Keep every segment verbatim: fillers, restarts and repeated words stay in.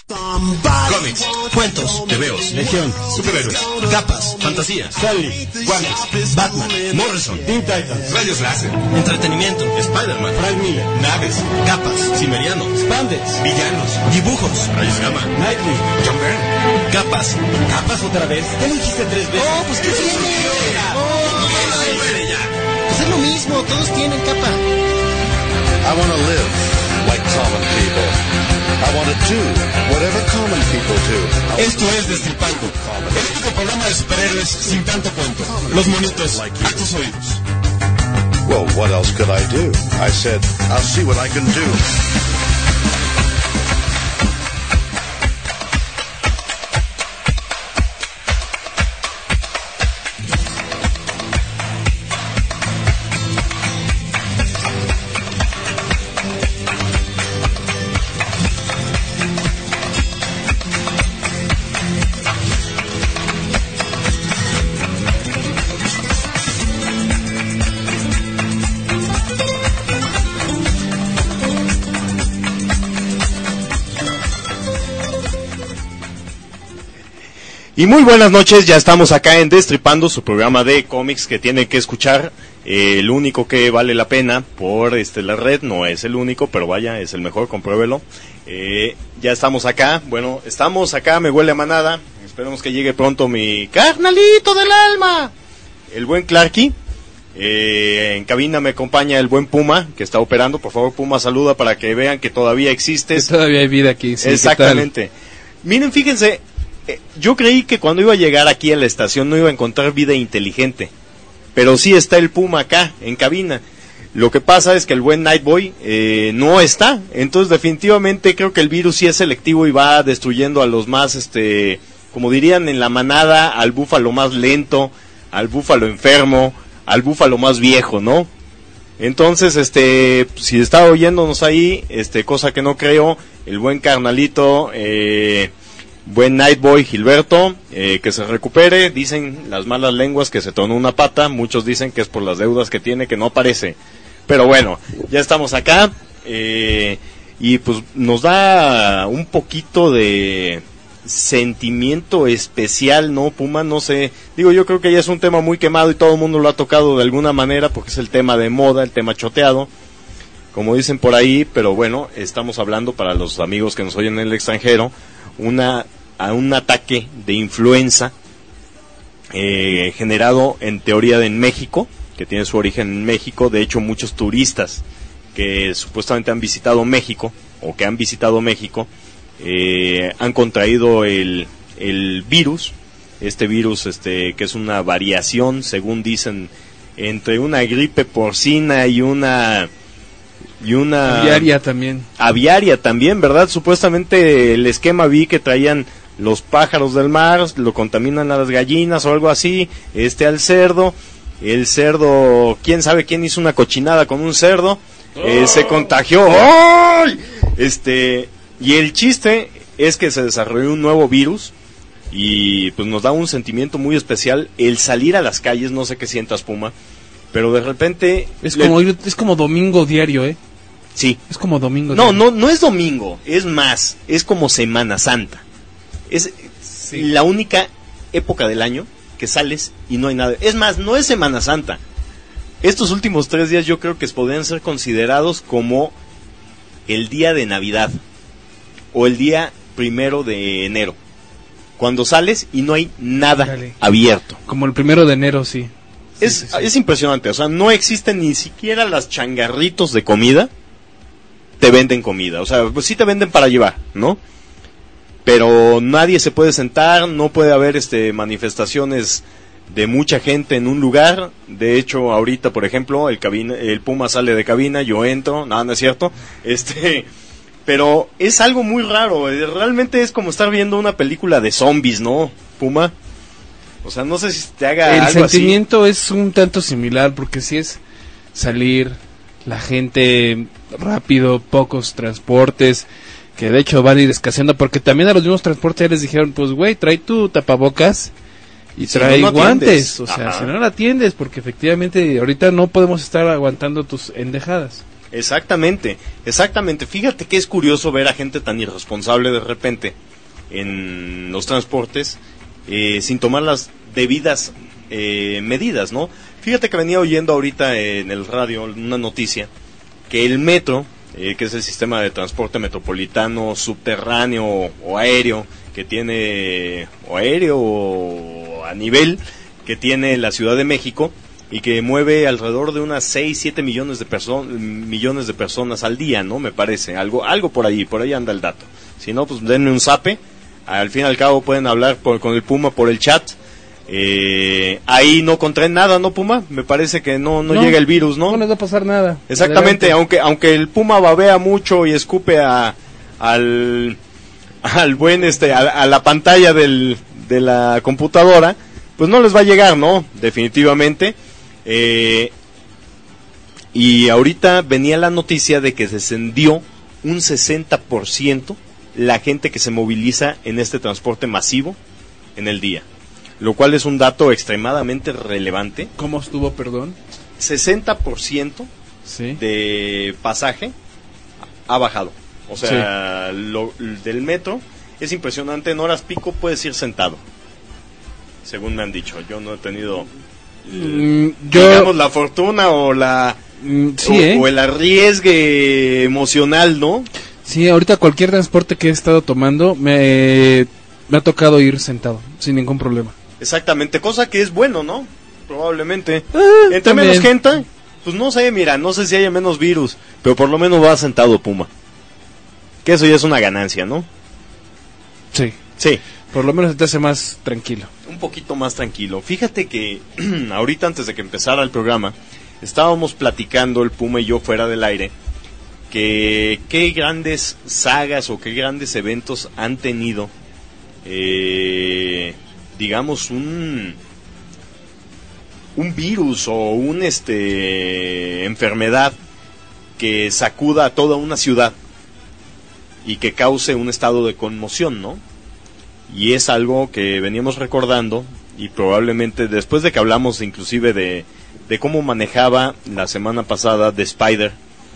Cómics, cuentos, tebeos, legión, superhéroes, capas, fantasía, Stanley, guantes, Batman, Morrison, Teen Titans, rayos láser, entretenimiento, Spider-Man, Frank Miller, naves, capas, Cimmeriano, Spandex, villanos, dibujos, rayos gamma, Nightwing, John Byrne, capas, capas otra vez. Ya lo dijiste tres veces. Oh, pues ¿qué tiene? Oh, muere ya. Pues es lo mismo, todos tienen capa. I want to live like common people. I want to do whatever common people do. Esto es Destripando, el único programa de superhéroes sin tanto cuento. Los monitos a tus oídos. Well, what else could I do? I said, I'll see what I can do. Y muy buenas noches, ya estamos acá en Destripando, su programa de cómics que tienen que escuchar, eh, el único que vale la pena por este la red, no es el único, pero vaya, es el mejor, compruébelo. Eh, ya estamos acá, bueno, estamos acá, me huele a manada, esperemos que llegue pronto mi carnalito del alma, el buen Clarky. Eh, en cabina me acompaña el buen Puma, que está operando. Por favor, Puma, saluda para que vean que todavía existes. Que todavía hay vida aquí, sí. Exactamente. Miren, fíjense, eh, yo creí que cuando iba a llegar aquí a la estación no iba a encontrar vida inteligente, pero sí está el Puma acá, en cabina. Lo que pasa es que el buen Nightboy eh, no está, entonces definitivamente creo que el virus sí es selectivo y va destruyendo a los más, este, como dirían en la manada, al búfalo más lento, al búfalo enfermo, al búfalo más viejo, ¿no? Entonces, este, si está oyéndonos ahí, este, cosa que no creo, el buen carnalito, eh, buen Nightboy Gilberto, eh, que se recupere. Dicen las malas lenguas que se tronó una pata, muchos dicen que es por las deudas que tiene, que no aparece. Pero bueno, ya estamos acá, eh, y pues nos da un poquito de sentimiento especial, ¿no, Puma? No sé, digo, yo creo que ya es un tema muy quemado y todo el mundo lo ha tocado de alguna manera porque es el tema de moda, el tema choteado, como dicen por ahí, pero bueno, estamos hablando para los amigos que nos oyen en el extranjero, una a un ataque de influenza eh, generado en teoría en México, que tiene su origen en México. De hecho, muchos turistas que supuestamente han visitado México o que han visitado México eh, han contraído el, el virus, este virus este que es una variación, según dicen, entre una gripe porcina y una y una aviaria también. Aviaria también, ¿verdad? Supuestamente el esquema vi que traían los pájaros del mar, lo contaminan a las gallinas o algo así, este al cerdo, el cerdo, quién sabe quién hizo una cochinada con un cerdo, eh, oh. se contagió, ¡ay! Este, y el chiste es que se desarrolló un nuevo virus y pues nos da un sentimiento muy especial el salir a las calles, no sé qué sientas, Puma, pero de repente es como le... es como domingo diario, ¿eh? Sí. Es como domingo No, diario. no, no es domingo, es más, es como Semana Santa. Es sí. la única época del año que sales y no hay nada. Es más, no es Semana Santa. Estos últimos tres días yo creo que podrían ser considerados como el día de Navidad o el día primero de enero, cuando sales y no hay nada Dale. abierto. Como el primero de enero, sí. Es, sí, sí, sí. es impresionante, o sea, no existen ni siquiera las changarritos de comida, te venden comida, o sea, pues sí te venden para llevar, ¿no? Pero nadie se puede sentar, no puede haber este manifestaciones de mucha gente en un lugar. De hecho, ahorita, por ejemplo, el cabina, el Puma sale de cabina, yo entro, nada, no es cierto, este, pero es algo muy raro, realmente es como estar viendo una película de zombies, ¿no, Puma? O sea, no sé si te haga el algo sentimiento así. Es un tanto similar, porque si es salir, la gente rápido, pocos transportes, que de hecho van a ir escaseando, porque también a los mismos transportes les dijeron, pues güey, trae tu tapabocas y si trae no, no guantes, atiendes. o sea, Ajá. si no la atiendes, porque efectivamente ahorita no podemos estar aguantando tus endejadas. Exactamente, exactamente. Fíjate que es curioso ver a gente tan irresponsable de repente en los transportes eh, sin tomar las debidas eh, medidas, ¿no? Fíjate que venía oyendo ahorita en el radio una noticia que el metro, eh, que es el sistema de transporte metropolitano subterráneo o aéreo que tiene, o aéreo o a nivel que tiene la Ciudad de México y que mueve alrededor de unas seis, siete millones de personas millones de personas al día, ¿no? Me parece, algo algo por ahí, por ahí anda el dato. Si no, pues denme un zape. Al fin y al cabo pueden hablar por, con el Puma por el chat. Eh, ahí no contraen nada, ¿no, Puma? Me parece que no, no, no llega el virus, ¿no? No les va a pasar nada. Exactamente, aunque aunque el Puma babea mucho y escupe a al al buen este a, a la pantalla del de la computadora, pues no les va a llegar, ¿no? Definitivamente. Eh, y ahorita venía la noticia de que descendió un sesenta por ciento la gente que se moviliza en este transporte masivo en el día, lo cual es un dato extremadamente relevante. ¿Cómo estuvo, perdón? sesenta por ciento sí. de pasaje ha bajado. O sea, sí. lo, del metro es impresionante. En horas pico puedes ir sentado, según me han dicho. Yo no he tenido mm, yo... digamos la fortuna o la mm, sí, o, ¿eh? o el arriesgue emocional, ¿no? Sí, ahorita cualquier transporte que he estado tomando me, me ha tocado ir sentado, sin ningún problema. Exactamente, cosa que es bueno, ¿no? Probablemente. Ah, Entre también. menos gente, pues no sé, mira, no sé si haya menos virus, pero por lo menos va sentado, Puma. Que eso ya es una ganancia, ¿no? Sí. Sí. Por lo menos te hace más tranquilo. Un poquito más tranquilo. Fíjate que ahorita antes de que empezara el programa, estábamos platicando el Puma y yo fuera del aire, que qué grandes sagas o qué grandes eventos han tenido, eh, digamos, un un virus o un este enfermedad que sacuda a toda una ciudad y que cause un estado de conmoción, ¿no? Y es algo que veníamos recordando y probablemente después de que hablamos inclusive de, de cómo manejaba la semana pasada The Spider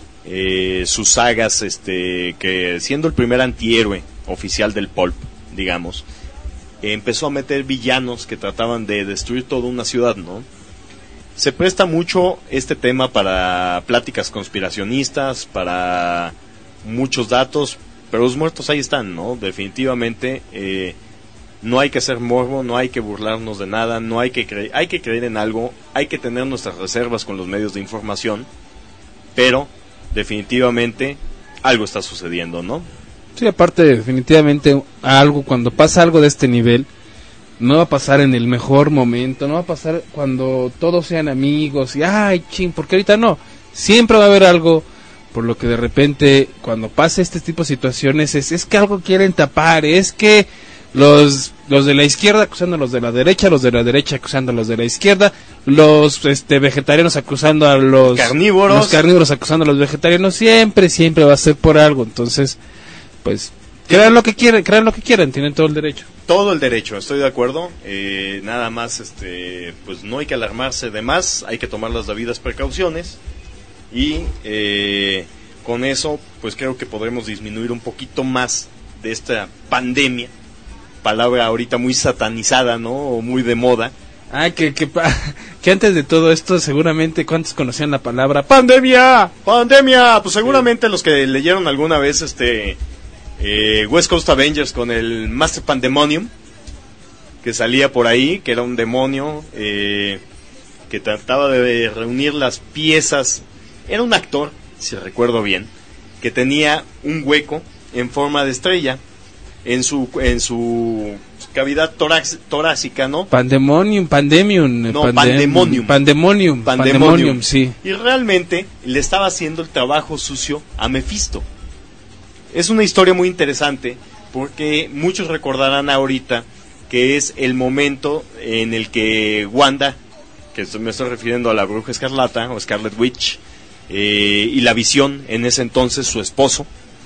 eh, sus sagas, este que siendo el primer antihéroe oficial del pulp, digamos, eh, empezó a meter villanos que trataban de destruir toda una ciudad, ¿no? Se presta mucho este tema para pláticas conspiracionistas, para muchos datos, pero los muertos ahí están, ¿no? Definitivamente eh, no hay que hacer morbo, no hay que burlarnos de nada, no hay que creer, hay que creer en algo, hay que tener nuestras reservas con los medios de información, pero definitivamente algo está sucediendo, ¿no? Sí, aparte definitivamente algo, cuando pasa algo de este nivel, no va a pasar en el mejor momento, no va a pasar cuando todos sean amigos y ay ching, porque ahorita no, siempre va a haber algo por lo que de repente cuando pasa este tipo de situaciones es, es que algo quieren tapar, es que los los de la izquierda acusando a los de la derecha, los de la derecha acusando a los de la izquierda, los este vegetarianos acusando a los carnívoros, los carnívoros acusando a los vegetarianos, siempre, siempre va a ser por algo, entonces, pues, crean lo que quieran, crean lo que quieran, tienen todo el derecho. Todo el derecho, estoy de acuerdo, eh, nada más, este, pues no hay que alarmarse de más, hay que tomar las debidas precauciones y eh, con eso, pues creo que podremos disminuir un poquito más de esta pandemia, palabra ahorita muy satanizada, ¿no? O muy de moda. Ah, que, que, que antes de todo esto seguramente cuántos conocían la palabra pandemia, pandemia, pues seguramente sí. Los que leyeron alguna vez este eh, West Coast Avengers con el Master Pandemonium que salía por ahí, que era un demonio eh, que trataba de reunir las piezas, era un actor, si recuerdo bien, que tenía un hueco en forma de estrella en su en su cavidad torax, torácica, ¿no? Pandemonium, pandemium, no, pandem, pandemonium. pandemonium, pandemonium, pandemonium, sí. Y realmente le estaba haciendo el trabajo sucio a Mephisto. Es una historia muy interesante porque muchos recordarán ahorita que es el momento en el que Wanda, que me estoy refiriendo a la Bruja Escarlata o Scarlet Witch, eh, y la Visión, en ese entonces su esposo,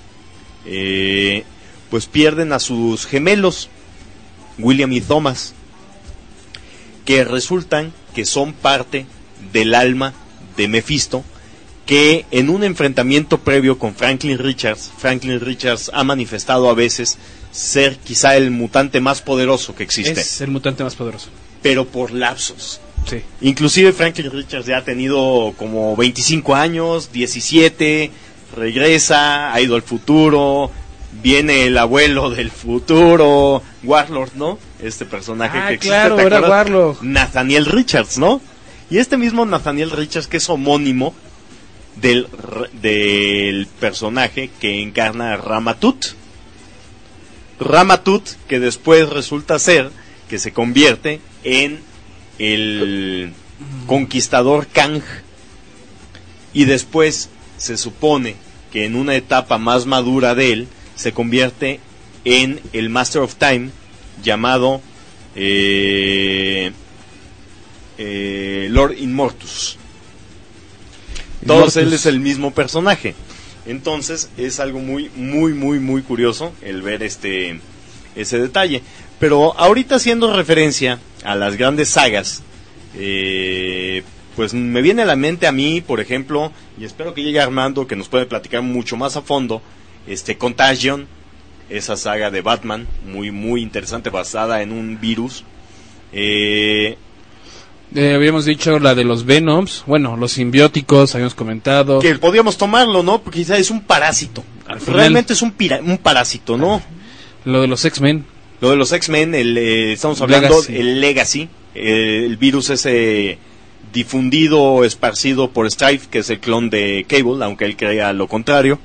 eh, pues pierden a sus gemelos, William y Thomas, que resultan que son parte del alma de Mephisto, que en un enfrentamiento previo con Franklin Richards, Franklin Richards ha manifestado a veces ser quizá el mutante más poderoso que existe. Es el mutante más poderoso. Pero por lapsos. Sí. Inclusive Franklin Richards ya ha tenido como veinticinco años, diecisiete, regresa, ha ido al futuro, viene el abuelo del futuro, Warlord, ¿no? Este personaje ah, que existe, claro, ¿te era acuerdas? Warlord. Nathaniel Richards, ¿no? Y este mismo Nathaniel Richards, que es homónimo del, del personaje que encarna a Ramatut. Ramatut, que después resulta ser que se convierte en el conquistador Kang, y después se supone que en una etapa más madura de él se convierte en el Master of Time llamado eh, eh, Lord Immortus. Todos él es el mismo personaje. Entonces es algo muy muy muy muy curioso el ver este ese detalle. Pero ahorita, haciendo referencia a las grandes sagas, eh, pues me viene a la mente a mí, por ejemplo, y espero que llegue Armando, que nos puede platicar mucho más a fondo, este Contagion, esa saga de Batman, muy muy interesante, basada en un virus. Eh, eh, habíamos dicho la de los Venoms, bueno, los simbióticos, habíamos comentado. Que podíamos tomarlo, ¿no? Porque quizá es un parásito. Al final, realmente es un, pira- un parásito, ¿no? Lo de los X-Men. Lo de los X-Men, el, eh, estamos hablando Legacy. el Legacy, eh, el virus ese difundido, esparcido por Strife, que es el clon de Cable, aunque él crea lo contrario.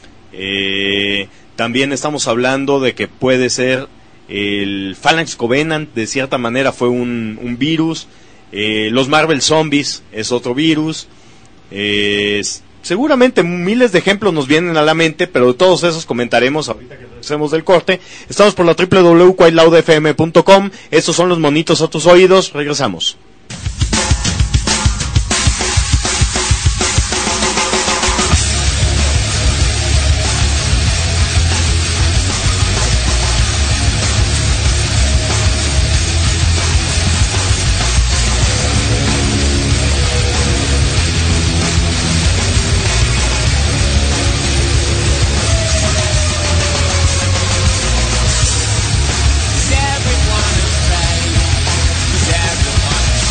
Eh, también estamos hablando de que puede ser el Phalanx Covenant, de cierta manera fue un, un virus. Eh, los Marvel Zombies es otro virus. Eh, seguramente miles de ejemplos nos vienen a la mente, pero de todos esos comentaremos ahorita que regresemos del corte. Estamos por la doble u doble u doble u punto quite loud f m punto com. Estos son los monitos a tus oídos. Regresamos. Everyone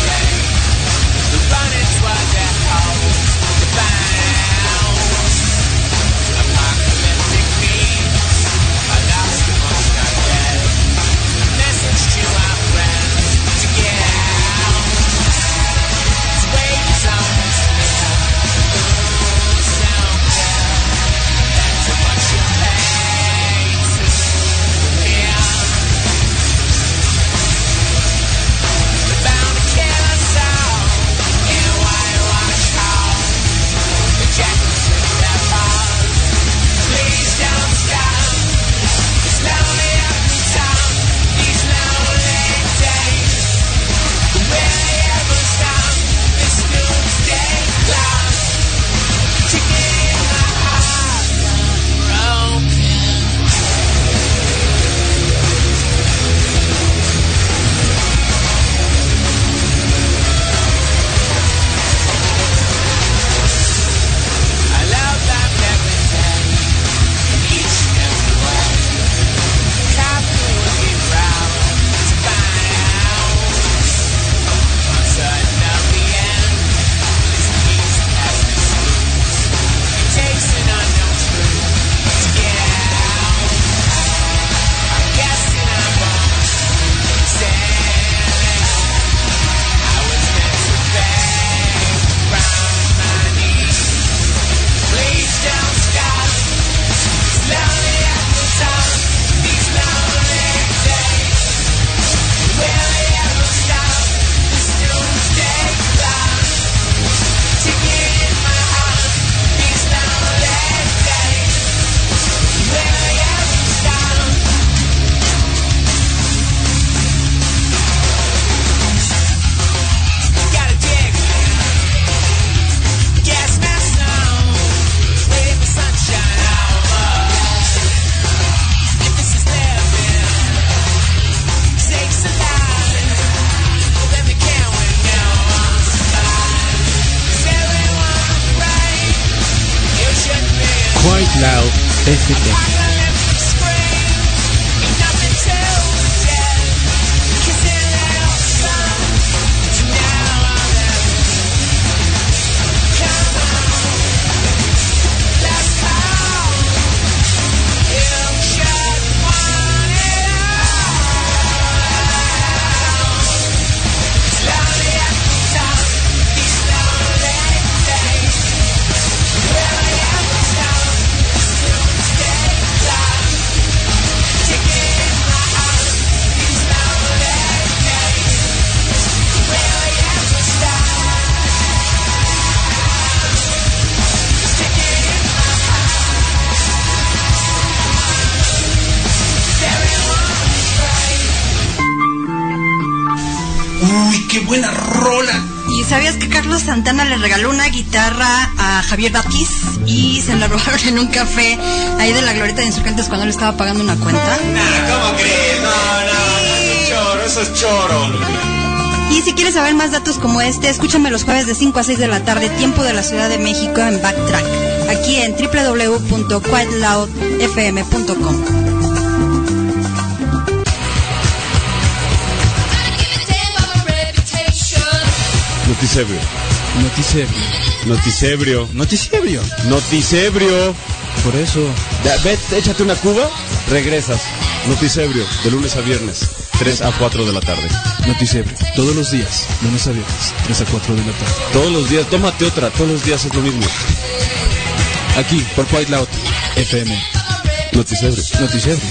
este tema. ¡Qué buena rola! ¿Y sabías que Carlos Santana le regaló una guitarra a Javier Batiz y se la robaron en un café ahí de la Glorieta de Insurgentes cuando le estaba pagando una cuenta? Nah, ¿cómo crees? No, no, eso es choro, eso es choro. Y si quieres saber más datos como este, escúchame los jueves de cinco a seis de la tarde, tiempo de la Ciudad de México, en Backtrack, aquí en doble u doble u doble u punto quiet loud f m punto com. Noticebrio. Noticebrio. Noticebrio. Noticebrio. Noticebrio. Por eso. Ya, ve, échate una cuba, regresas. Noticebrio, de lunes a viernes, tres a cuatro de la tarde. Noticebrio. Todos los días, lunes a viernes, tres a cuatro de la tarde. Todos los días, tómate otra, todos los días es lo mismo. Aquí, por Quiet Loud F M. Noticebrio. Noticebrio.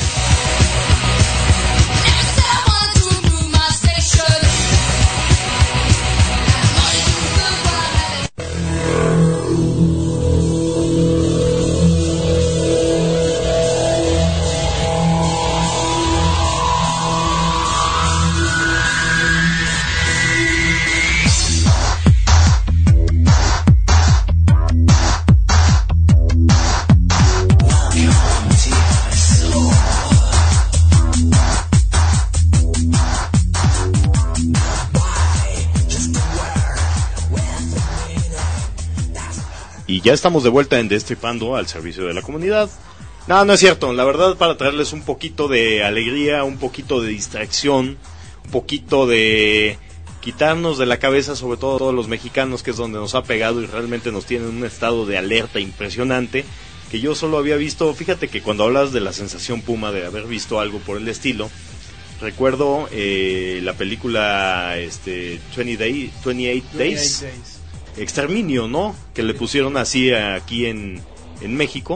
Y ya estamos de vuelta en Destripando al servicio de la comunidad. No, no es cierto, la verdad, para traerles un poquito de alegría, un poquito de distracción, un poquito de quitarnos de la cabeza, sobre todo todos los mexicanos, que es donde nos ha pegado y realmente nos tiene en un estado de alerta impresionante, que yo solo había visto. Fíjate que cuando hablas de la sensación Puma, de haber visto algo por el estilo, recuerdo eh, la película este, veinte day, veintiocho Days, Exterminio, ¿no? Que le pusieron así aquí en, en México.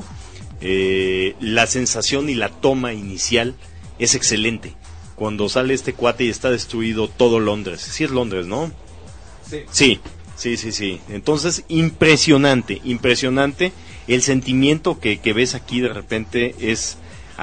Eh, la sensación y la toma inicial es excelente. Cuando sale este cuate y está destruido todo Londres. Sí es Londres, ¿no? Sí. Sí, sí, sí, sí. Entonces, impresionante, impresionante. El sentimiento que, que ves aquí de repente es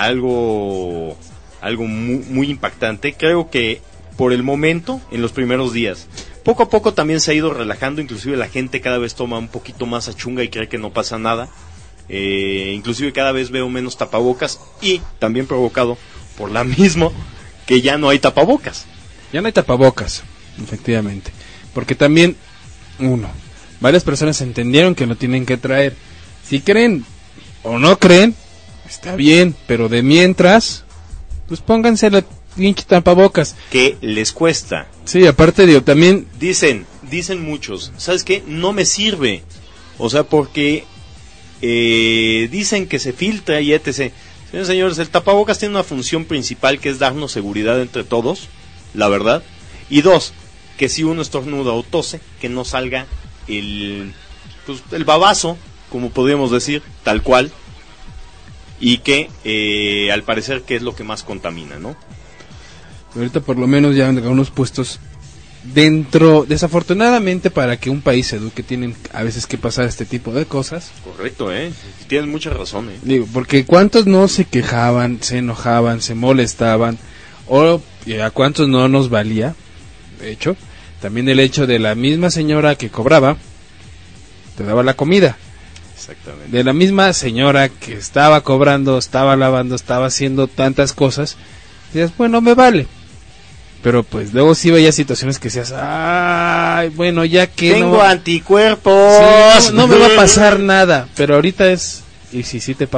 algo, algo muy, muy impactante. Creo que por el momento, en los primeros días, poco a poco también se ha ido relajando. Inclusive la gente cada vez toma un poquito más a chunga y cree que no pasa nada. Eh, inclusive cada vez veo menos tapabocas, y también provocado por la misma que ya no hay tapabocas. Ya no hay tapabocas, efectivamente. Porque también, uno, varias personas entendieron que lo tienen que traer. Si creen o no creen, está bien, pero de mientras, pues pónganse la pinche tapabocas. Que les cuesta. Sí, aparte digo, también Dicen, dicen muchos, ¿sabes qué? No me sirve. O sea, porque eh, dicen que se filtra y etcétera. Señores, señores, el tapabocas tiene una función principal, que es darnos seguridad entre todos, la verdad. Y dos, que si uno estornuda o tose, que no salga el, pues, el babazo, como podríamos decir, tal cual. Y que eh, al parecer que es lo que más contamina, ¿no? ahorita por lo menos ya en algunos puestos dentro, desafortunadamente para que un país se eduque tienen a veces que pasar este tipo de cosas. Correcto, eh, tienes mucha razón, eh. Digo, porque cuántos no se quejaban, se enojaban, se molestaban, o y a cuántos no nos valía. De hecho, también el hecho de la misma señora que cobraba te daba la comida. Exactamente. De la misma señora que estaba cobrando, estaba lavando, estaba haciendo tantas cosas, decías, bueno, me vale. Pero pues luego sí veía situaciones que decías, ay, bueno, ya que tengo no, anticuerpos, sí, no, no me va a pasar nada. Pero ahorita es, y si sí te pasa,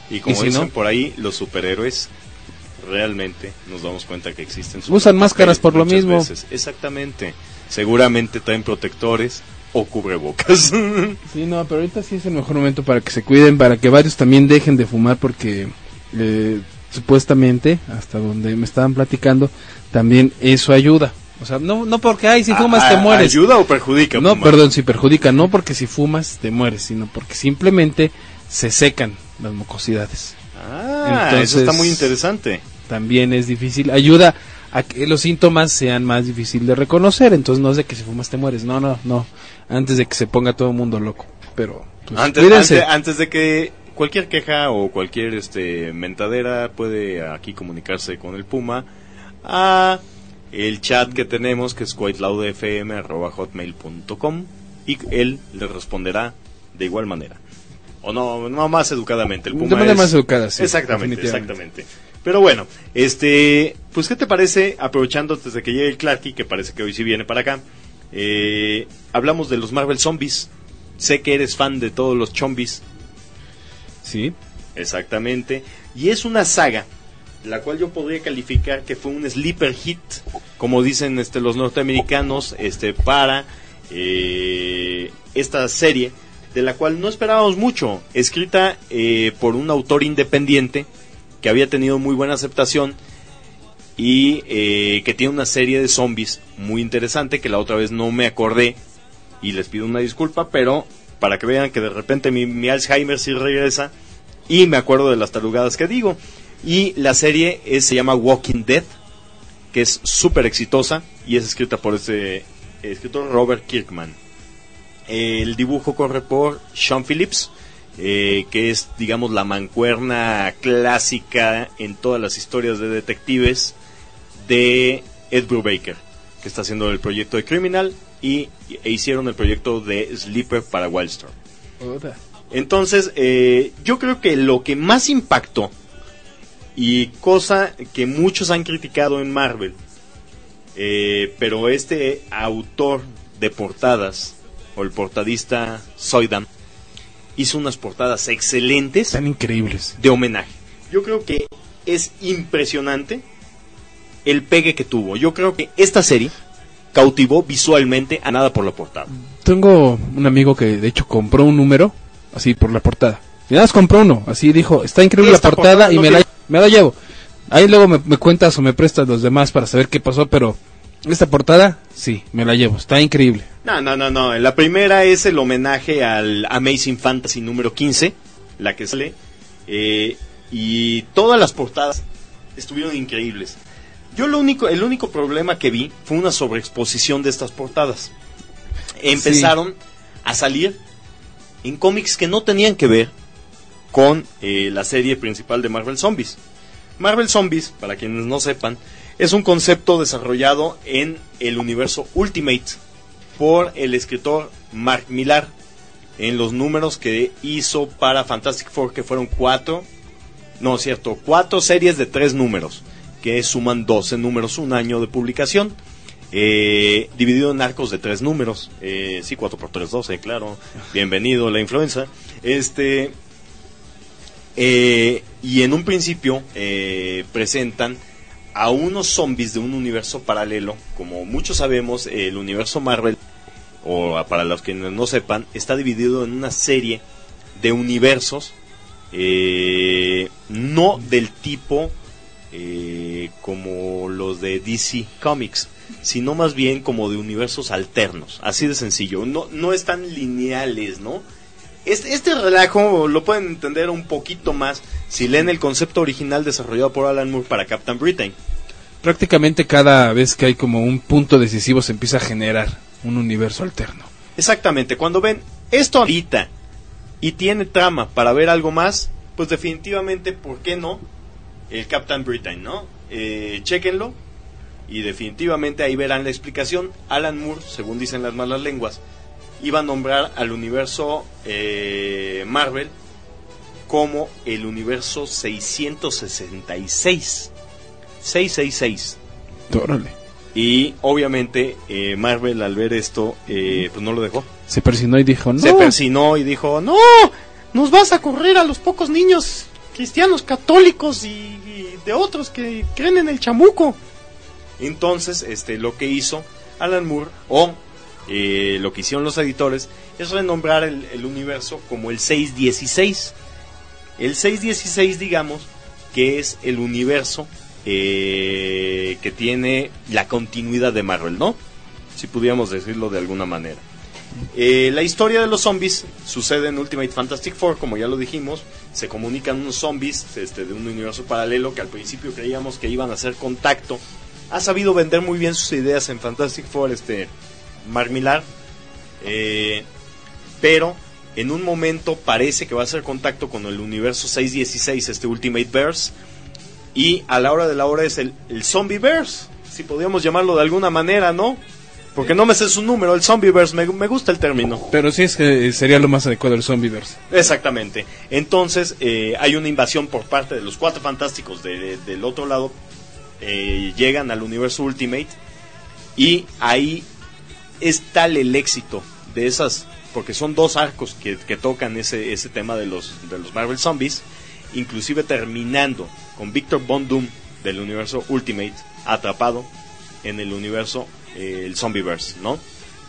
Y como ¿Y si dicen no? por ahí, los superhéroes realmente nos damos cuenta que existen. Usan máscaras por lo muchas mismo. veces. Exactamente. Seguramente traen protectores o cubrebocas. Sí, no, pero ahorita sí es el mejor momento para que se cuiden, para que varios también dejen de fumar, porque eh, supuestamente, hasta donde me estaban platicando, también eso ayuda. O sea, no no porque, ay, si fumas A- te a- mueres. ¿Ayuda o perjudica? No, fumar? perdón, si perjudica, no porque si fumas te mueres, sino porque simplemente se secan las mucosidades. Ah, Entonces, eso está muy interesante. También es difícil, ayuda a que los síntomas sean más difíciles de reconocer. Entonces no es de que si fumas te mueres, no, no, no, antes de que se ponga todo el mundo loco. Pero pues, Antes, cuídense. antes, antes de que cualquier queja o cualquier este mentadera puede aquí comunicarse con el Puma a el chat que tenemos, que es quiteloudfm arroba hotmail punto com, y él le responderá de igual manera. O no, no más educadamente. El Puma De manera es- más educada, sí. Exactamente, definitivamente. exactamente. Pero bueno, este, pues ¿qué te parece, aprovechando antes de que llegue el Clarky, que parece que hoy sí viene para acá, eh, hablamos de los Marvel Zombies? Sé que eres fan de todos los chombis. Sí. Exactamente. Y es una saga, la cual yo podría calificar que fue un sleeper hit, como dicen este, los norteamericanos, este, para eh, esta serie, de la cual no esperábamos mucho, escrita eh, por un autor independiente, que había tenido muy buena aceptación, y eh, que tiene una serie de zombies muy interesante, que la otra vez no me acordé, y les pido una disculpa, pero para que vean que de repente mi, mi Alzheimer sí regresa, y me acuerdo de las tarugadas que digo. Y la serie es, se llama Walking Dead, que es súper exitosa, y es escrita por ese escritor Robert Kirkman. El dibujo corre por Sean Phillips, eh, que es, digamos, la mancuerna clásica en todas las historias de detectives de Ed Brubaker, que está haciendo el proyecto de Criminal, y e hicieron el proyecto de Sleeper para Wildstorm. Entonces, eh, yo creo que lo que más impactó, y cosa que muchos han criticado en Marvel, eh, pero este autor de portadas, o el portadista Zoidam, hizo unas portadas excelentes, Tan increíbles, de homenaje. Yo creo que es impresionante el pegue que tuvo. Yo creo que esta serie cautivó visualmente a nada por la portada. Tengo un amigo que de hecho compró un número así por la portada. Y nada más compró uno, así dijo, está increíble Esta la portada, portada y no me, tiene- la, me la llevo. Ahí luego me, me cuentas o me prestas los demás para saber qué pasó, pero esta portada, sí, me la llevo, está increíble. No, no, no, no. La primera es el homenaje al Amazing Fantasy número quince, la que sale. Eh, y todas las portadas estuvieron increíbles. Yo lo único, el único problema que vi fue una sobreexposición de estas portadas. Empezaron a salir en cómics que no tenían que ver con eh, la serie principal de Marvel Zombies. Marvel Zombies, para quienes no sepan, es un concepto desarrollado en el universo Ultimate por el escritor Mark Millar, en los números que hizo para Fantastic Four, que fueron cuatro, no es cierto, cuatro series de tres números, que suman doce números, un año de publicación, eh, dividido en arcos de tres números, eh, sí, cuatro por tres, doce, claro, bienvenido la influenza, este... Eh, y en un principio eh, presentan a unos zombies de un universo paralelo. Como muchos sabemos, el universo Marvel, o para los que no sepan, está dividido en una serie de universos, eh, no del tipo eh, como los de D C Comics, sino más bien como de universos alternos, así de sencillo. No, no están lineales, ¿no? Este, este relajo lo pueden entender un poquito más si leen el concepto original desarrollado por Alan Moore para Captain Britain. Prácticamente cada vez que hay como un punto decisivo se empieza a generar un universo alterno. Exactamente, cuando ven esto ahorita y tiene trama para ver algo más, pues definitivamente, ¿por qué no? El Captain Britain, ¿no? Eh, chéquenlo y definitivamente ahí verán la explicación. Alan Moore, según dicen las malas lenguas, iba a nombrar al universo eh, Marvel como el universo seiscientos sesenta y seis. seiscientos sesenta y seis. Órale. Y obviamente eh, Marvel, al ver esto, eh, pues no lo dejó. Se persinó y dijo, no. Se persinó y dijo, no, nos vas a correr a los pocos niños cristianos católicos y, y de otros que creen en el chamuco. Entonces, este, lo que hizo Alan Moore, o eh, lo que hicieron los editores, es renombrar el, el universo como el seiscientos dieciséis. El seiscientos dieciséis, digamos, que es el universo eh, que tiene la continuidad de Marvel, ¿no? Si pudiéramos decirlo de alguna manera. Eh, la historia de los zombies sucede en Ultimate Fantastic Four, como ya lo dijimos. Se comunican unos zombies este, de un universo paralelo que al principio creíamos que iban a hacer contacto. Ha sabido vender muy bien sus ideas en Fantastic Four, este Mark Millar, eh, pero en un momento parece que va a hacer contacto con el universo seiscientos dieciséis, este Ultimate Verse, y a la hora de la hora es el, el Zombieverse, si podríamos llamarlo de alguna manera, ¿no? Porque no me sé su número, el Zombieverse, me, me gusta el término. Pero sí es que sería lo más adecuado el Zombieverse. Exactamente. Entonces eh, hay una invasión por parte de los Cuatro Fantásticos de, de, del otro lado. Eh, llegan al universo Ultimate y ahí es tal el éxito de esas, porque son dos arcos que, que tocan ese, ese tema de los, de los Marvel Zombies, inclusive terminando con Victor Von Doom del universo Ultimate atrapado en el universo eh, el Zombieverse, ¿no?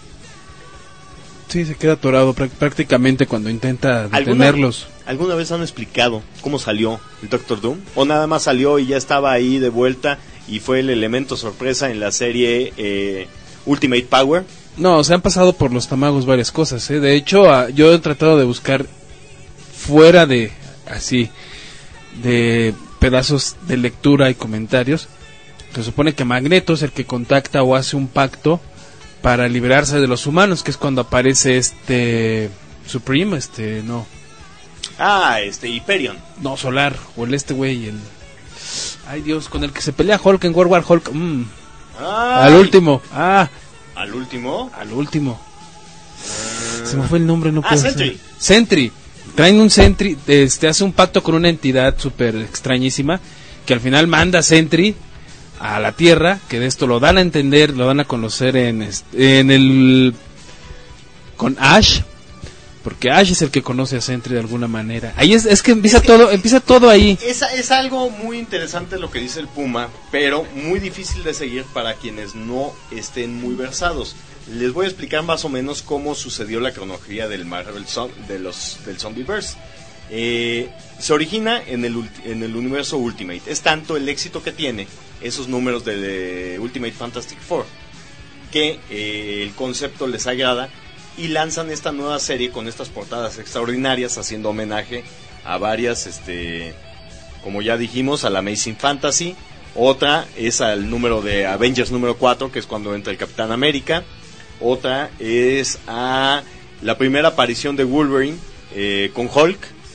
Sí, se queda atorado pr- prácticamente cuando intenta detenerlos. ¿Alguna, ¿Alguna vez han explicado cómo salió el Doctor Doom? ¿O nada más salió y ya estaba ahí de vuelta y fue el elemento sorpresa en la serie eh, Ultimate Power? No, se han pasado por los tamagos varias cosas, ¿eh? De hecho, a, yo he tratado de buscar fuera de, así, de pedazos de lectura y comentarios. Se supone que Magneto es el que contacta o hace un pacto para liberarse de los humanos, que es cuando aparece este Supreme, este, no. Ah, este, Hyperion. No, Solar, o el este güey, el... Ay, Dios, con el que se pelea Hulk en World War Hulk. Mm. Al último, ah. ¿Al último? Al último. Uh... Se me fue el nombre, no ah, puedo Sentry. Ser. Sentry. Traen un Sentry, este, hace un pacto con una entidad súper extrañísima, que al final manda a Sentry a la Tierra, que de esto lo dan a entender, lo dan a conocer en, este, en el... con Ash, porque Ash es el que conoce a Sentry de alguna manera. Ahí es, es que empieza es que todo, empieza todo ahí. Es, es algo muy interesante lo que dice el Puma, pero muy difícil de seguir para quienes no estén muy versados. Les voy a explicar más o menos cómo sucedió la cronología del Marvel de los del Zombieverse. Eh, se origina en el en el universo Ultimate. Es tanto el éxito que tiene esos números de, de Ultimate Fantastic Four que eh, el concepto les agrada y lanzan esta nueva serie con estas portadas extraordinarias, haciendo homenaje a varias, este, como ya dijimos, a la Amazing Fantasy. Otra es al número de Avengers número cuatro, que es cuando entra el Capitán América. Otra es a la primera aparición de Wolverine eh, con Hulk.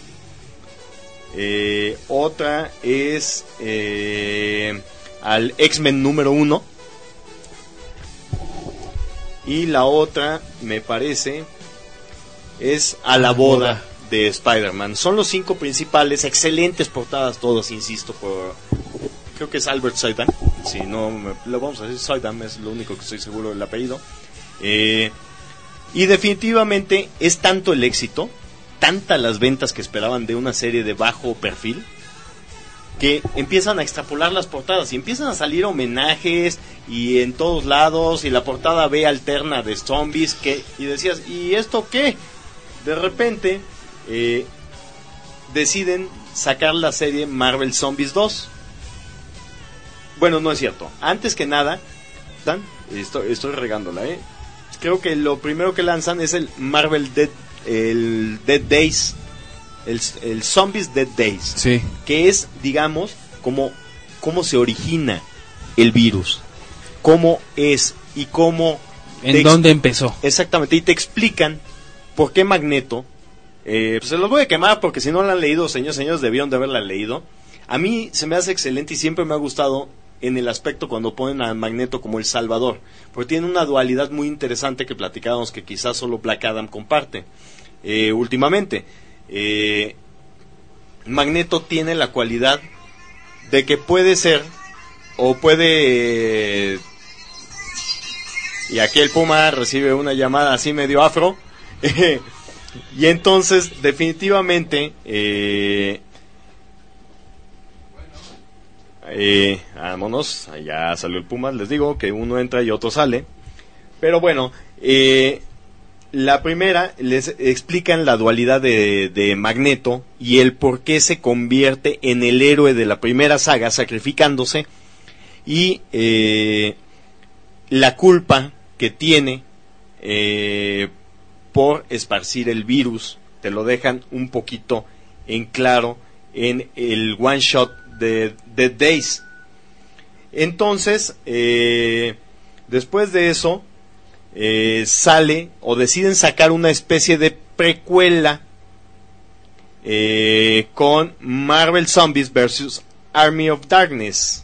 Eh, otra es eh, al X-Men número uno. Y la otra, me parece, es a la boda de Spider-Man. Son los cinco principales, excelentes portadas todas, insisto, por... creo que es Albert Saidam. Si no, me, lo vamos a decir Saidam, es lo único que estoy seguro del apellido. Eh, y definitivamente es tanto el éxito, tantas las ventas que esperaban de una serie de bajo perfil, que empiezan a extrapolar las portadas y empiezan a salir homenajes y en todos lados, y la portada B alterna de zombies, que, y decías, ¿y esto qué? De repente eh, deciden sacar la serie Marvel Zombies dos. Bueno, no es cierto. Antes que nada, Dan, estoy, estoy regándola, ¿eh? Creo que lo primero que lanzan es el Marvel Dead, el Dead Days, el, el Zombies Dead Days, sí, que es, digamos, como cómo se origina el virus, cómo es y cómo en dónde empezó. Exactamente, y te explican por qué Magneto, eh, pues se los voy a quemar porque si no la han leído, señores, señores, debieron de haberla leído. A mí se me hace excelente y siempre me ha gustado en el aspecto cuando ponen a Magneto como el Salvador, porque tiene una dualidad muy interesante que platicábamos que quizás solo Black Adam comparte. Eh, últimamente, eh, Magneto tiene la cualidad de que puede ser o puede... Eh, y aquí el Puma recibe una llamada así medio afro. Y entonces, definitivamente, eh, eh, vámonos, ya salió el Puma, les digo que uno entra y otro sale. Pero bueno, eh, la primera les explican la dualidad de, de Magneto y el por qué se convierte en el héroe de la primera saga sacrificándose y eh, la culpa que tiene eh, por esparcir el virus. Te lo dejan un poquito en claro en el one shot de Dead Days. Entonces, eh, después de eso, eh, sale o deciden sacar una especie de precuela eh, con Marvel Zombies versus Army of Darkness.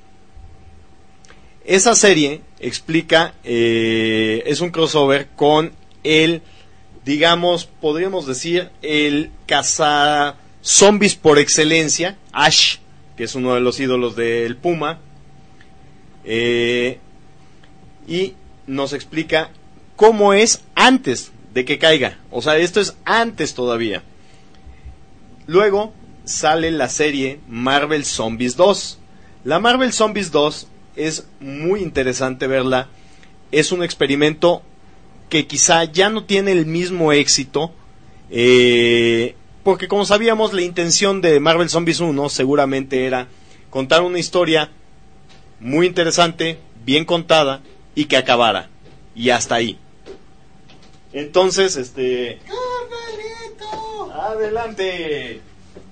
Esa serie explica, eh, es un crossover con el, digamos, podríamos decir, el caza zombies por excelencia, Ash, que es uno de los ídolos del Puma, eh, y nos explica cómo es antes de que caiga. O sea, esto es antes todavía. Luego sale la serie Marvel Zombies dos. La Marvel Zombies dos es muy interesante verla. Es un experimento que quizá ya no tiene el mismo éxito, eh, porque como sabíamos, la intención de Marvel Zombies uno seguramente era contar una historia muy interesante, bien contada y que acabara, y hasta ahí. Entonces, este... ¡Carnalito! ¡Adelante!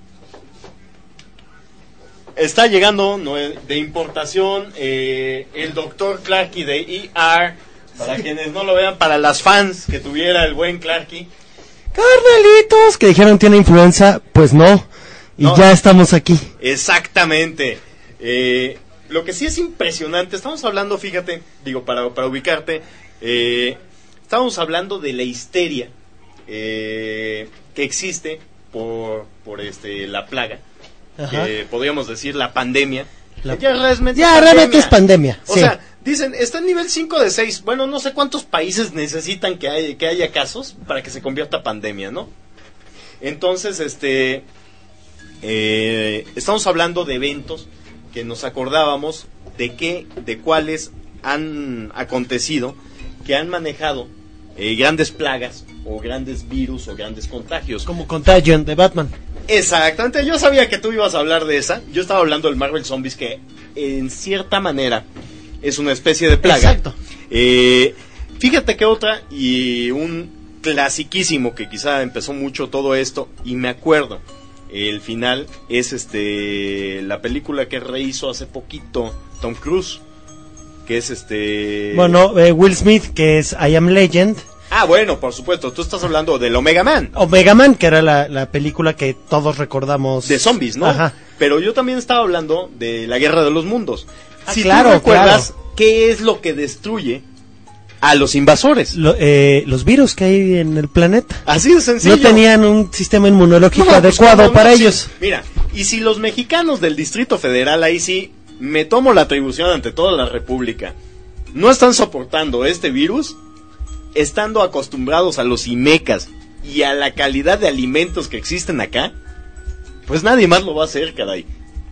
Está llegando no, de importación eh, el doctor Clarky de E R, para sí. Quienes no lo vean, para las fans que tuviera el buen Clarky. Carnalitos, que dijeron tiene influenza, pues no, y no, ya estamos aquí. Exactamente. Eh, lo que sí es impresionante, estamos hablando, fíjate, digo, para, para ubicarte, eh, estamos hablando de la histeria eh, que existe por, por este la plaga. Que podríamos decir la pandemia. La... Ya realmente, ya, realmente es pandemia. O sí. sea, dicen, está en nivel cinco de seis. Bueno, no sé cuántos países necesitan que, hay, que haya casos para que se convierta pandemia, ¿no? Entonces, este, eh, estamos hablando de eventos que nos acordábamos de qué, de cuáles han acontecido, que han manejado eh, grandes plagas o grandes virus o grandes contagios. Como Contagion de Batman. Exactamente, yo sabía que tú ibas a hablar de esa. Yo estaba hablando del Marvel Zombies, que en cierta manera es una especie de plaga. Exacto. Eh, fíjate que otra, y un clasiquísimo que quizá empezó mucho todo esto, y me acuerdo, el final es este la película que rehizo hace poquito Tom Cruise, que es este... Bueno, eh, Will Smith, que es I Am Legend. Ah, bueno, por supuesto, tú estás hablando del Omega Man. Omega Man, que era la, la película que todos recordamos. De zombies, ¿no? Ajá. Pero yo también estaba hablando de la Guerra de los Mundos. Ah, si claro, tú recuerdas, claro. ¿Qué es lo que destruye a los invasores? Lo, eh, los virus que hay en el planeta. Así de sencillo. No tenían un sistema inmunológico no, adecuado pues, no, para no, ellos. Sí. Mira, y si los mexicanos del Distrito Federal, ahí sí, me tomo la atribución ante toda la República, no están soportando este virus, estando acostumbrados a los imecas y a la calidad de alimentos que existen acá, pues nadie más lo va a hacer, caray.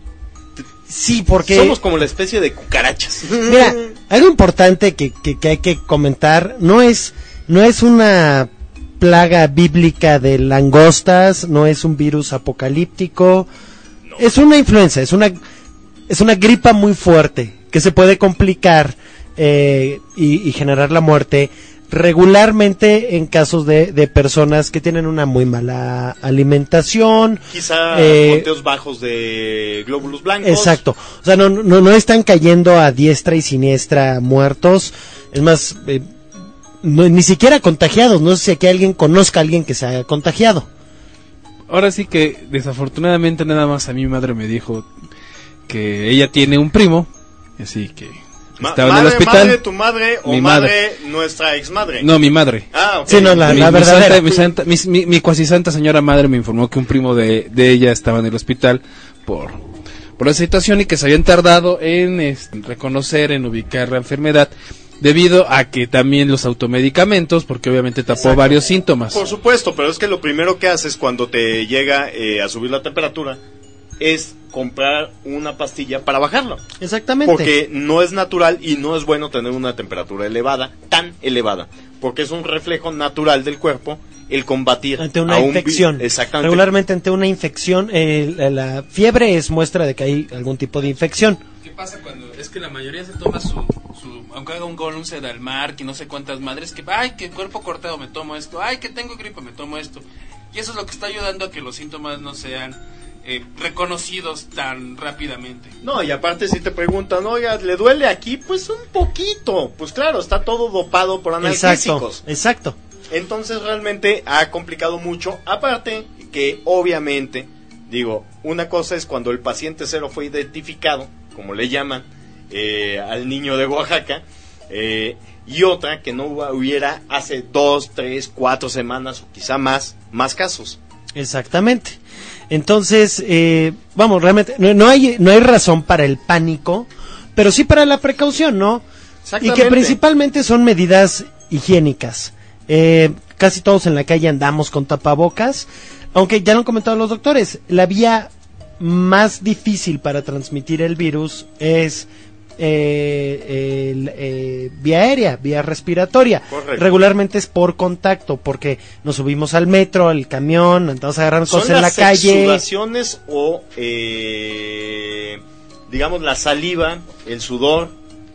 Sí, porque... somos como la especie de cucarachas. Mira, algo importante que, que, que hay que comentar, no es, no es una plaga bíblica de langostas, no es un virus apocalíptico, no. Es una influenza, es una, es una gripa muy fuerte, que se puede complicar eh, y, y generar la muerte regularmente en casos de, de personas que tienen una muy mala alimentación, quizá eh, conteos bajos de glóbulos blancos. Exacto, o sea, no, no, no están cayendo a diestra y siniestra muertos, es más, eh, no, ni siquiera contagiados, no sé si aquí alguien conozca a alguien que se haya contagiado. Ahora sí que desafortunadamente nada más a mi madre me dijo que ella tiene un primo, así que... Ma- estaba madre, en el hospital. ¿Madre tu madre o mi madre, madre nuestra ex madre? No, mi madre. Ah, ok. Sí, no, la, mi, la mi verdadera. Santa, mi, santa, mi, mi, mi cuasi santa señora madre me informó que un primo de, de ella estaba en el hospital por, por la situación y que se habían tardado en este, reconocer, en ubicar la enfermedad, debido a que también los automedicamentos, porque obviamente tapó Exacto. varios síntomas. Por supuesto, pero es que lo primero que haces cuando te llega eh, a subir la temperatura es comprar una pastilla para bajarlo. Exactamente. Porque no es natural y no es bueno tener una temperatura elevada, tan elevada, porque es un reflejo natural del cuerpo el combatir ante una a infección. Un vi- Exactamente. Regularmente ante una infección, eh, la, la fiebre es muestra de que hay algún tipo de infección. ¿Qué pasa cuando es que la mayoría se toma su, su aunque haga un gol, un Sedalmar, que no sé cuántas madres, que ay, que cuerpo cortado, me tomo esto, ay, que tengo gripe, me tomo esto? Y eso es lo que está ayudando a que los síntomas no sean eh, reconocidos tan rápidamente. No, y aparte si te preguntan, oiga, ¿le duele aquí? Pues un poquito. Pues claro, está todo dopado por analgésicos. Exacto, exacto. Entonces realmente ha complicado mucho. Aparte que obviamente, digo, una cosa es cuando el paciente cero fue identificado, como le llaman, eh, al niño de Oaxaca, eh, y otra que no hubiera hace dos, tres, cuatro semanas o quizá más, más casos. Exactamente. Entonces, eh, vamos, realmente no, no hay no hay razón para el pánico, pero sí para la precaución, ¿no? Y que principalmente son medidas higiénicas. Eh, casi todos en la calle andamos con tapabocas, aunque ya lo han comentado los doctores, la vía más difícil para transmitir el virus es eh, el, eh, vía aérea, vía respiratoria. Correcto. Regularmente es por contacto, porque nos subimos al metro, al camión, andamos agarrando cosas en la calle. Son las exudaciones o, eh, digamos, la saliva, el sudor,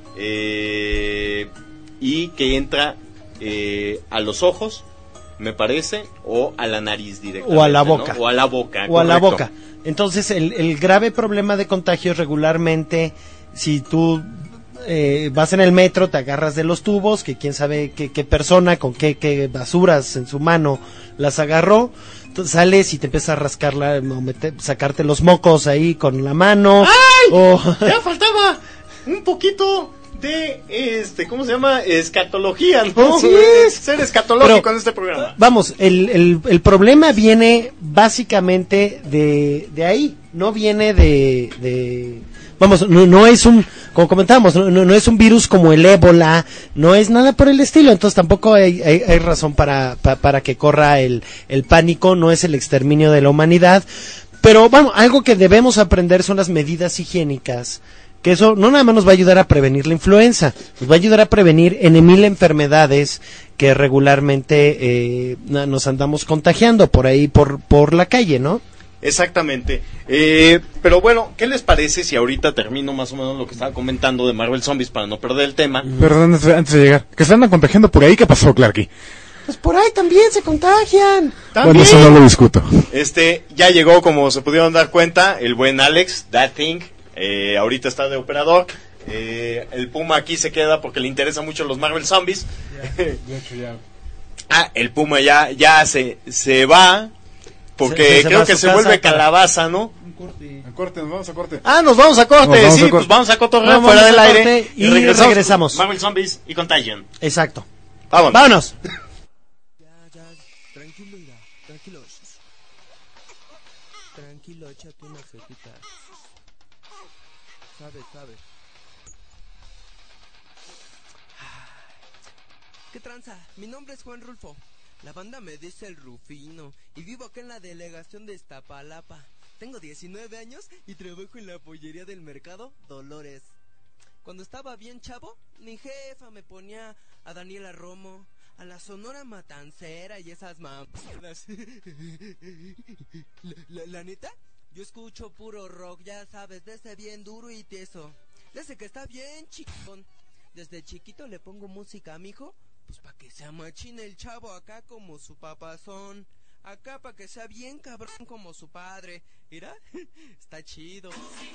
eh, y que entra eh, a los ojos, me parece, o a la nariz directamente. O a la boca. ¿no? O a la boca. O correcto. a la boca. Entonces, el, el grave problema de contagio es regularmente, si tú eh, vas en el metro, te agarras de los tubos, que quién sabe qué, qué persona, con qué, qué basuras en su mano las agarró, entonces sales y te empiezas a rascarla, o meter, sacarte los mocos ahí con la mano. ¡Ay! O... Ya faltaba un poquito de, este, ¿cómo se llama? Escatología, ¿no? Así es. Ser escatológico Pero, en este programa. Vamos, el, el, el problema viene básicamente de, de ahí, no viene de... de vamos, no, no es un, como comentábamos, no, no, no es un virus como el ébola, no es nada por el estilo, entonces tampoco hay, hay, hay razón para, para, para que corra el, el pánico, no es el exterminio de la humanidad, pero vamos, algo que debemos aprender son las medidas higiénicas, que eso no nada más nos va a ayudar a prevenir la influenza, nos va a ayudar a prevenir en mil enfermedades que regularmente eh, nos andamos contagiando por ahí, por, por la calle, ¿no? Exactamente. Eh, pero bueno, ¿qué les parece si ahorita termino más o menos lo que estaba comentando de Marvel Zombies para no perder el tema? Perdón, antes, antes de llegar, que se andan contagiando por ahí, ¿qué pasó, Clarky? Pues por ahí también se contagian. ¿También? Bueno, eso no lo discuto. Este, ya llegó, como se pudieron dar cuenta, el buen Alex, That Thing. Eh, ahorita está de operador. Eh, el Puma aquí se queda porque le interesan mucho los Marvel Zombies. Ya, de hecho ya. Ah, el Puma ya, ya se, se va. Porque Se- se- se creo va a que su se casa vuelve para- calabaza, ¿no? A corte, nos vamos a corte. Ah, nos vamos a corte, Nos vamos sí, a corte. pues vamos a cotorrear Vamos fuera a del corte aire y regresamos. con Marvel Zombies y Contagion. Exacto. Vámonos. Vámonos. Tranquilidad, tranquilos. Tranquilo, échate una fetita. Sabes, sabes. ¿Qué tranza? Mi nombre es Juan Rulfo. La banda me dice el Rufino y vivo acá en la delegación de Iztapalapa. Tengo diecinueve años y trabajo en la pollería del mercado Dolores. Cuando estaba bien chavo, mi jefa me ponía a Daniela Romo, a la Sonora Matancera y esas mamadas. La, la, la neta, yo escucho puro rock, ya sabes, de ese bien duro y tieso. De ese que está bien chicón. Desde chiquito le pongo música a mi hijo, pues pa' que se amachine el chavo acá como su papazón. Acá pa' que sea bien cabrón como su padre. Mira, está chido.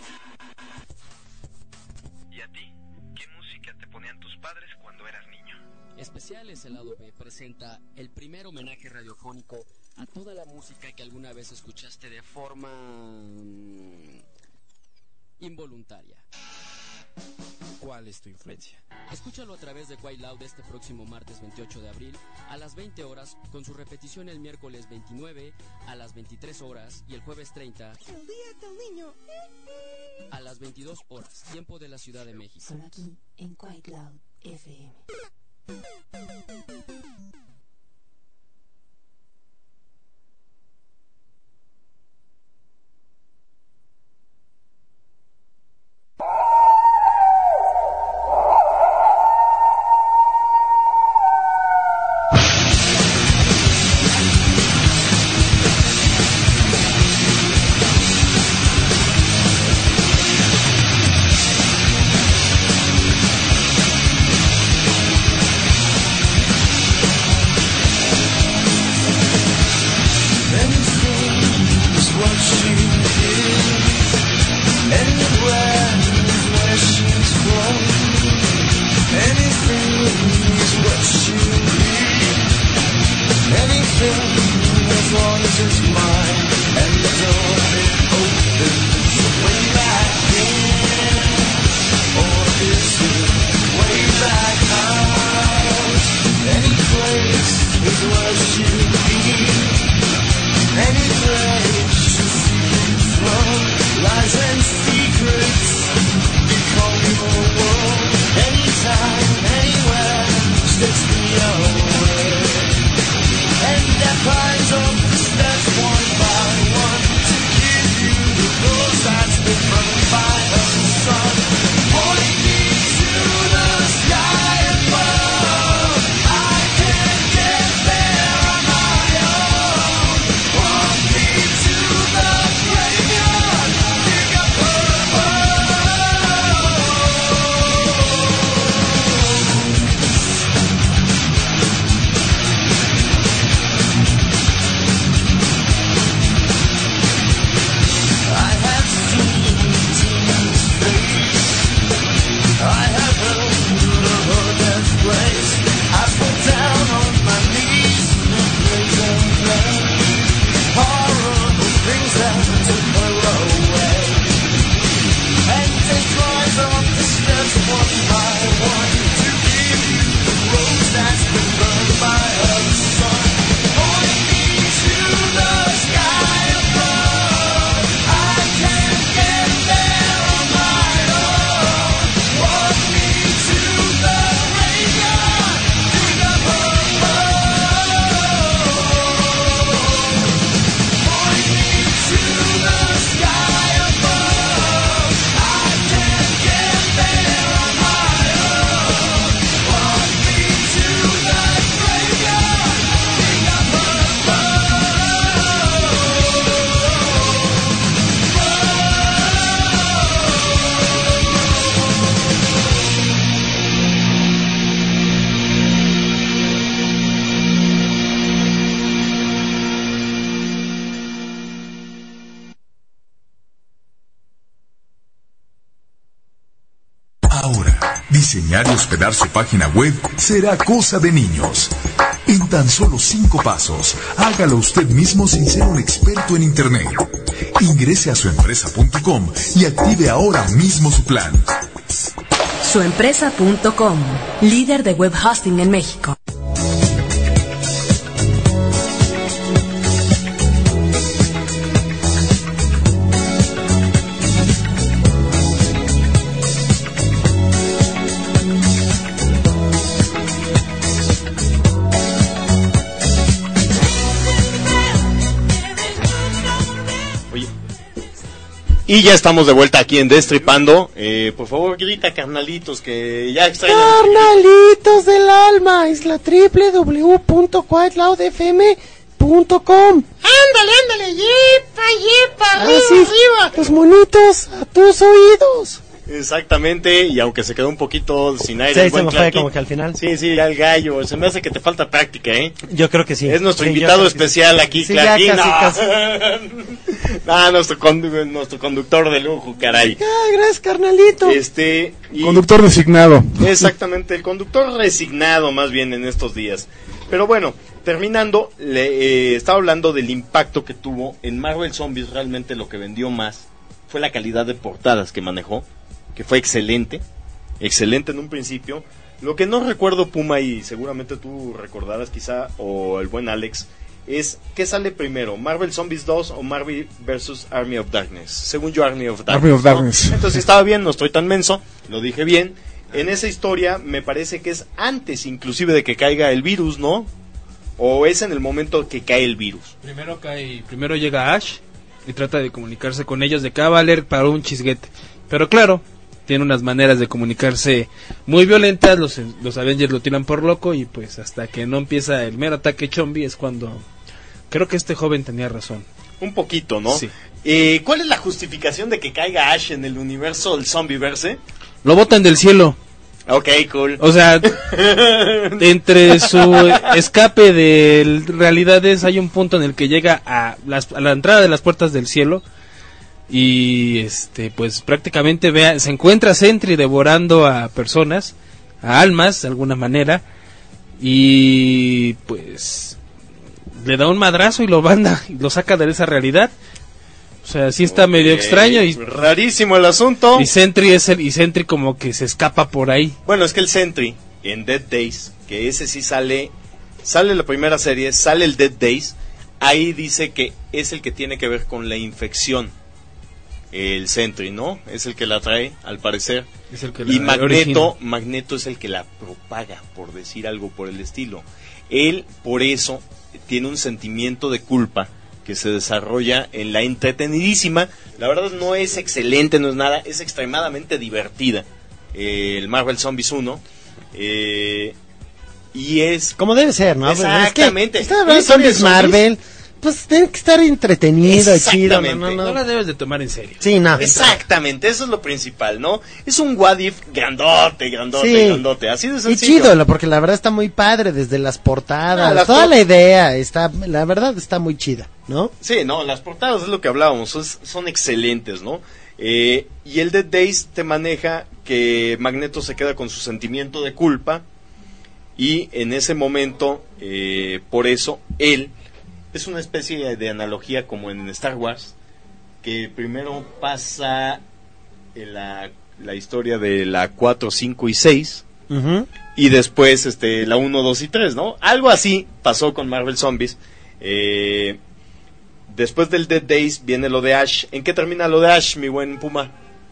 ¿Y a ti? ¿Qué música te ponían tus padres cuando eras niño? Especiales El Lado B presenta el primer homenaje radiofónico a toda la música que alguna vez escuchaste de forma mm, involuntaria. ¿Cuál es tu influencia? Escúchalo a través de Quite Loud este próximo martes veintiocho de abril a las veinte horas, con su repetición el miércoles veintinueve a las veintitrés horas y el jueves treinta El día del niño a las veintidós horas, tiempo de la Ciudad de México. Solo aquí en Quite Loud F M. Diseñar y hospedar su página web será cosa de niños. En tan solo cinco pasos, hágalo usted mismo sin ser un experto en Internet. Ingrese a su empresa punto com y active ahora mismo su plan. su empresa punto com, líder de web hosting en México. Y ya estamos de vuelta aquí en Destripando. Eh, por favor, grita, carnalitos, que ya extrañan. Carnalitos del alma, es la doble u doble u doble u punto quiet loud f m punto com. Ándale, ándale, yepa, yepa, arriba, Así, arriba. los monitos a tus oídos. Exactamente, y aunque se quedó un poquito sin aire. Sí, el buen se me fue Clarky. como que al final. Sí, sí, ya el gallo. Se me hace que te falta práctica, ¿eh? Yo creo que sí. Es nuestro Sí, invitado yo creo que especial sí. aquí, Sí, Clarky. ya casi, No. casi. Ah, nuestro, condu- nuestro conductor de lujo, caray. Ah, gracias, carnalito. Este. y- Conductor designado. Exactamente, el conductor resignado más bien en estos días. Pero bueno, terminando, le, eh, estaba hablando del impacto que tuvo en Marvel Zombies. Realmente lo que vendió más fue la calidad de portadas que manejó, que fue excelente, excelente en un principio. Lo que no recuerdo, Puma, y seguramente tú recordarás quizá, o el buen Alex, es ¿qué sale primero? ¿Marvel Zombies dos o Marvel versus Army of Darkness? Según yo, Army of Darkness. Army of ¿no? Darkness. Entonces estaba bien, no estoy tan menso, lo dije bien. En esa historia me parece que es antes inclusive de que caiga el virus, ¿no? ¿O es en el momento que cae el virus? Primero cae, primero llega Ash y trata de comunicarse con ellos de que va a valer para un chisguete. Pero claro, tiene unas maneras de comunicarse muy violentas, los, los Avengers lo tiran por loco y pues hasta que no empieza el mero ataque zombie es cuando creo que este joven tenía razón. Un poquito, ¿no? Sí. Eh, ¿Cuál es la justificación de que caiga Ash en el universo del Zombieverse? Lo botan del cielo. Ok, cool. O sea, entre su escape de realidades hay un punto en el que llega a, las, a la entrada de las puertas del cielo y este pues prácticamente vea, se encuentra Sentry devorando a personas, a almas de alguna manera, y pues le da un madrazo y lo manda y lo saca de esa realidad. O sea, sí está okay, medio extraño y rarísimo el asunto. Y Sentry es el y Sentry como que se escapa por ahí. Bueno, es que el Sentry en Dead Days, que ese sí sale, sale la primera serie, sale el Dead Days, ahí dice que es el que tiene que ver con la infección. El Sentry, ¿no? Es el que la trae, al parecer. Es el que la y Magneto, origina. Magneto es el que la propaga, por decir algo por el estilo. Él, por eso, tiene un sentimiento de culpa que se desarrolla en la entretenidísima, la verdad no es excelente, no es nada, es extremadamente divertida, eh, el Marvel Zombies uno, eh, y es... Como debe ser, ¿no? Exactamente. Es que, Marvel, zombies, Marvel, pues tiene que estar entretenido y chido. No, no, no. no la debes de tomar en serio. Sí, no. Exactamente, eso es lo principal, ¿no? Es un what if grandote, grandote, sí. grandote, así de sencillo. Y chido, porque la verdad está muy padre, desde las portadas, no, las toda por... la idea, está, la verdad está muy chida, ¿no? Sí, no, las portadas es lo que hablábamos, son, son excelentes, ¿no? Eh, y el Dead Days te maneja que Magneto se queda con su sentimiento de culpa y en ese momento, eh, por eso, él... Es una especie de analogía como en Star Wars, que primero pasa en la, la historia de la cuatro, cinco y seis, uh-huh. y después este, la uno, dos y tres, ¿no? Algo así pasó con Marvel Zombies. Eh, después del Dead Days viene lo de Ash. ¿En qué termina lo de Ash, mi buen Puma?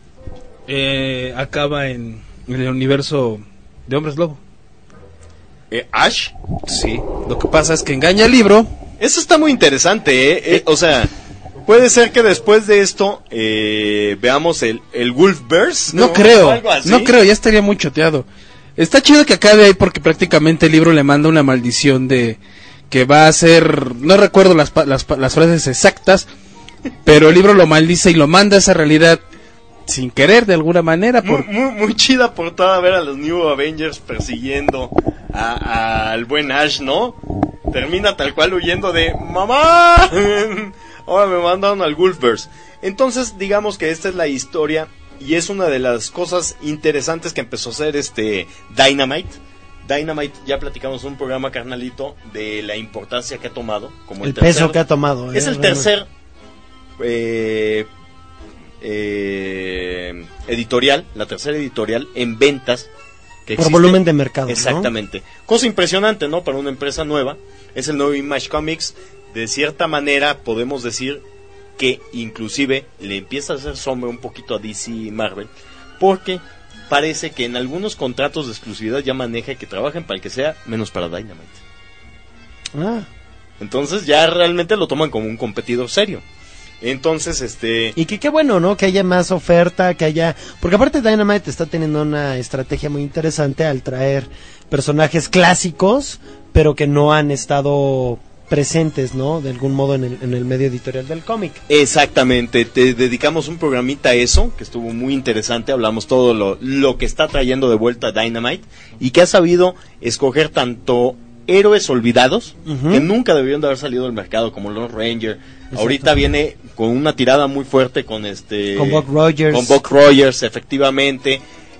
Eh, acaba en, en el universo de Hombres Lobo. ¿Eh, ¿Ash? Sí, lo que pasa es que engaña el libro. Eso está muy interesante, ¿eh? eh o sea, puede ser que después de esto eh, veamos el, el Wolfverse. No, no creo, no creo, ya estaría muy choteado. Está chido que acabe ahí porque prácticamente el libro le manda una maldición de que va a ser, no recuerdo las, las, las frases exactas, pero el libro lo maldice y lo manda a esa realidad sin querer de alguna manera. Por... Muy, muy, muy chida portada ver a los New Avengers persiguiendo a, a, al buen Ash, ¿no? Termina tal cual huyendo de ¡mamá! Ahora me mandaron al Wolfverse. Entonces digamos que esta es la historia y es una de las cosas interesantes que empezó a hacer este Dynamite. Dynamite, ya platicamos en un programa, carnalito, de la importancia que ha tomado. Como el, el tercer, peso que ha tomado. Es eh, el tercer eh, eh, editorial, la tercera editorial en ventas que por existe. volumen de mercado. Exactamente. ¿No? Cosa impresionante, ¿no? Para una empresa nueva. Es el nuevo Image Comics. De cierta manera podemos decir que inclusive le empieza a hacer sombra un poquito a D C y Marvel, porque parece que en algunos contratos de exclusividad ya maneja que trabajen para el que sea, menos para Dynamite. Ah. Entonces ya realmente lo toman como un competidor serio. Entonces, este... Y que qué bueno, ¿no? Que haya más oferta, que haya... Porque aparte Dynamite está teniendo una estrategia muy interesante al traer personajes clásicos, pero que no han estado presentes, ¿no? De algún modo en el, en el medio editorial del cómic. Exactamente, te dedicamos un programita a eso, que estuvo muy interesante, hablamos todo lo, lo que está trayendo de vuelta Dynamite, y que ha sabido escoger tanto héroes olvidados, uh-huh. que nunca debieron de haber salido del mercado, como Lone Ranger. Exacto. Ahorita viene con una tirada muy fuerte con este... Con Buck Rogers. Con Buck Rogers, efectivamente.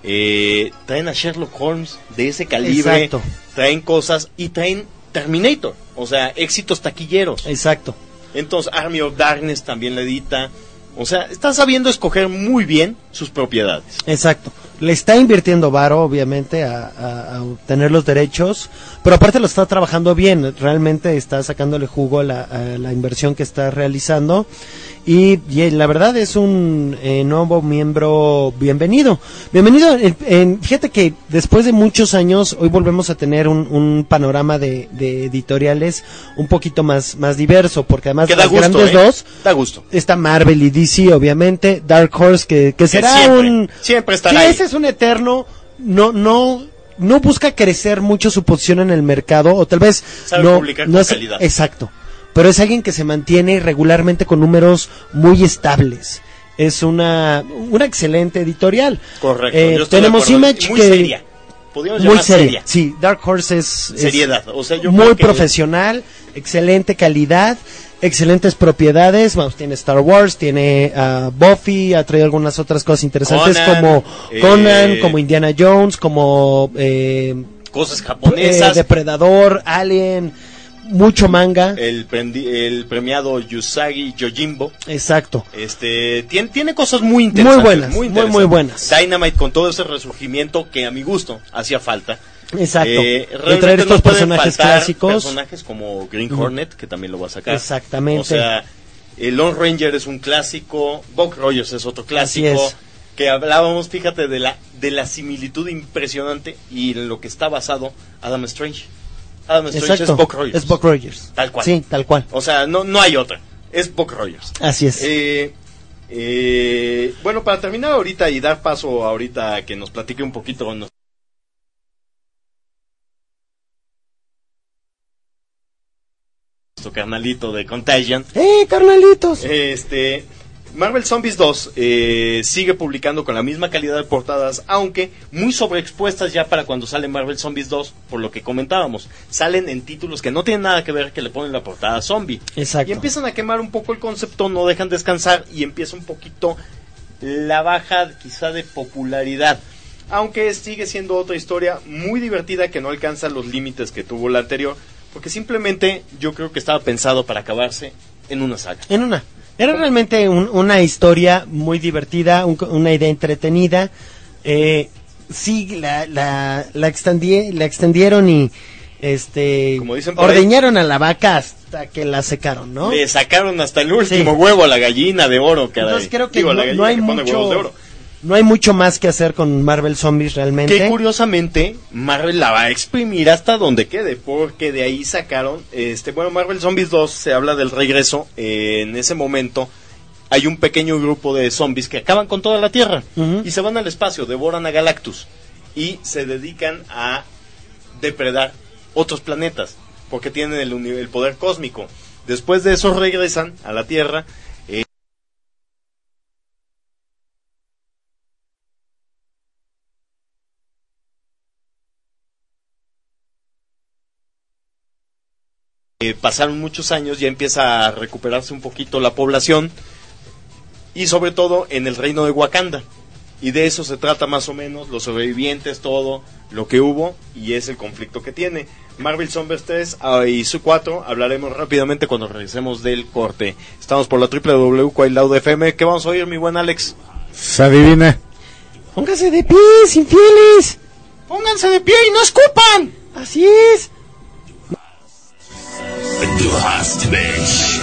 Eh, traen a Sherlock Holmes de ese calibre. Exacto. Traen cosas y traen Terminator, o sea, éxitos taquilleros. Exacto. Entonces Army of Darkness también la edita. O sea, está sabiendo escoger muy bien sus propiedades. Exacto. Le está invirtiendo varo, obviamente, a, a, a obtener los derechos, pero aparte lo está trabajando bien. Realmente está sacándole jugo a la, a la inversión que está realizando. Y, y la verdad es un eh, nuevo miembro bienvenido. Bienvenido, en, en, fíjate que después de muchos años, hoy volvemos a tener un, un panorama de, de editoriales un poquito más, más diverso, porque además de las gusto, grandes eh. dos, da gusto. Está Marvel y D C, obviamente, Dark Horse, que, que será que siempre, un... Siempre estará sí, ahí. Ese es un eterno, no, no... no busca crecer mucho su posición en el mercado, o tal vez sabe no, publicar no con es, calidad. Exacto, pero es alguien que se mantiene regularmente con números muy estables. Es una una excelente editorial. Correcto. Eh, yo estoy tenemos de acuerdo. Image muy que seria. Podríamos muy llamar seria. seria. Sí, Dark Horse es, es seriedad. O sea, yo muy creo que profesional, excelente calidad, excelentes propiedades. Vamos, tiene Star Wars, tiene uh, Buffy, ha traído algunas otras cosas interesantes Conan, como eh, Conan, como Indiana Jones, como eh, cosas japonesas, eh, Depredador, Alien, mucho manga. El, prendi, el premiado Yusagi Yojimbo. Exacto. Este tiene, tiene cosas muy interesantes. Muy buenas, muy, muy, muy buenas. Dynamite con todo ese resurgimiento que a mi gusto hacía falta. Exacto. Eh, de traer estos no personajes clásicos. Personajes como Green Hornet, uh-huh. que también lo va a sacar. Exactamente. O sea, el Lone Ranger es un clásico, Buck Rogers es otro clásico. Así es. Que hablábamos, fíjate, de la de la similitud impresionante y en lo que está basado Adam Strange. Adam Strange Exacto. es Buck Rogers. Es Buck Rogers. Tal cual. Sí, tal cual. O sea, no, no hay otra. Es Buck Rogers. Así es. Eh, eh, bueno, para terminar ahorita y dar paso ahorita a que nos platique un poquito con nuestro carnalito de Contagion. ¡Eh, carnalitos! Este... Marvel Zombies dos eh, sigue publicando con la misma calidad de portadas, aunque muy sobreexpuestas ya para cuando sale Marvel Zombies dos, por lo que comentábamos. Salen en títulos que no tienen nada que ver, que le ponen la portada zombie. Exacto. Y empiezan a quemar un poco el concepto, no dejan descansar y empieza un poquito la baja quizá de popularidad. Aunque sigue siendo otra historia muy divertida que no alcanza los límites que tuvo la anterior, porque simplemente yo creo que estaba pensado para acabarse en una saga. En una. Era realmente un, una historia muy divertida, un, una idea entretenida. Eh, sí, la, la, la, extendie, la extendieron y este Como dicen por ordeñaron ahí, a la vaca hasta que la secaron, ¿no? Le sacaron hasta el último sí. huevo a la gallina de oro, caray. Entonces creo que Digo, no, no hay mucho... No hay mucho más que hacer con Marvel Zombies realmente. Que curiosamente Marvel la va a exprimir hasta donde quede, porque de ahí sacaron, este, bueno, Marvel Zombies dos se habla del regreso. Eh, en ese momento hay un pequeño grupo de zombies que acaban con toda la Tierra uh-huh. y se van al espacio, devoran a Galactus y se dedican a depredar otros planetas porque tienen el, el poder cósmico. Después de eso regresan a la Tierra. Eh, Eh, pasaron muchos años, ya empieza a recuperarse un poquito la población y sobre todo en el reino de Wakanda. y de eso se trata más o menos, los sobrevivientes, todo lo que hubo, y es el conflicto que tiene. Marvel Zombies tres y su cuatro hablaremos rápidamente cuando regresemos del corte. Estamos por la doble u doble u doble u punto Quiet Loud F M. ¿Qué vamos a oír, mi buen Alex? Se adivina. Pónganse de pie, infieles. Pónganse de pie y no escupan. Así es. Du hast mich.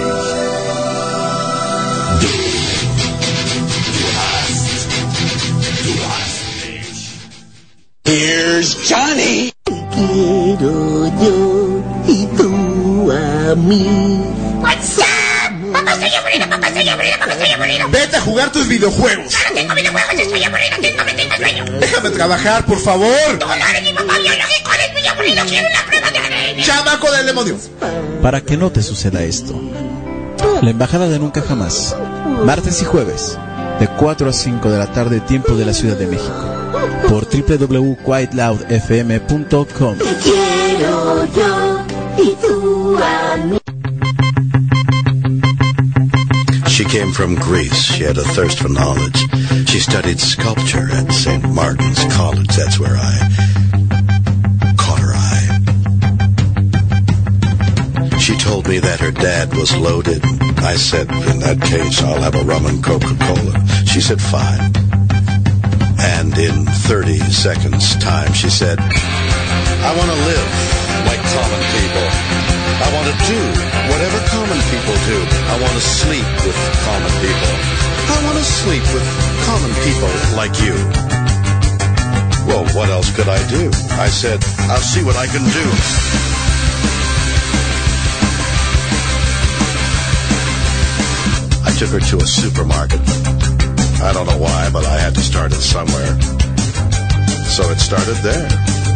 Du. Du hast. Du hast mich. Here's Johnny. Quiero yo y tú a mí. What's up? Papá, estoy aburrido, papá, estoy aburrido, papá, estoy aburrido. Vete a jugar tus videojuegos. Ya no tengo videojuegos, estoy aburrido, tengo, me tengo sueño. Déjame trabajar, por favor. Tú no eres mi papá biológico, eres muy aburrido, quiero una prueba de A D N. ¡Chamaco del demonio! Para que no te suceda esto, la Embajada de Nunca Jamás, martes y jueves, de cuatro a cinco de la tarde, tiempo de la Ciudad de México, por doble u doble u doble u punto quiet loud f m punto com. Te quiero yo y tú a mí. She came from Greece. She had a thirst for knowledge. She studied sculpture at Saint Martin's College. That's where I caught her eye. She told me that her dad was loaded. I said, in that case, I'll have a rum and Coca-Cola. She said, fine. And in thirty seconds time, she said, I want to live like common people. I want to do whatever common people do. I want to sleep with common people. I want to sleep with common people like you. Well, what else could I do? I said, I'll see what I can do. I took her to a supermarket. I don't know why, but I had to start it somewhere. So it started there.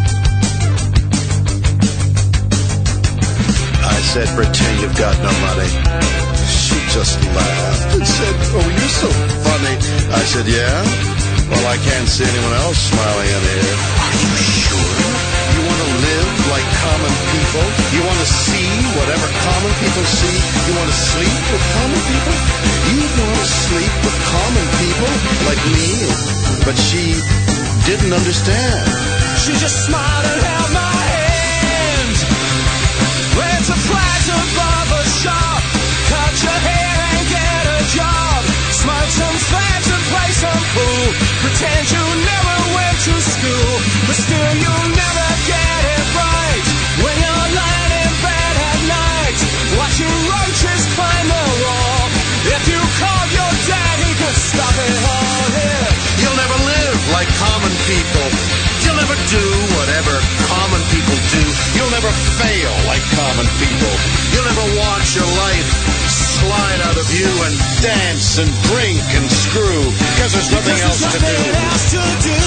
I said, pretend you've got no money. She just laughed and said, oh, you're so funny. I said, yeah? Well, I can't see anyone else smiling in here. Are you sure? You want to live like common people? You want to see whatever common people see? You want to sleep with common people? You want to sleep with common people like me? But she didn't understand. She just smiled and held my hand. Went to flags above a shop. Cut your hair and get a job. Smoke some fags and play some pool. Pretend you never went to school. But still you'll never get it right. When you're lying in bed at night, watching roaches climb the wall. If you call your dad, he could stop it all here. You'll never live like common people. You'll never do whatever common people do. You'll never fail like common people. You'll never watch your life slide out of you and dance and drink and screw. Because there's nothing else to do. Else to do.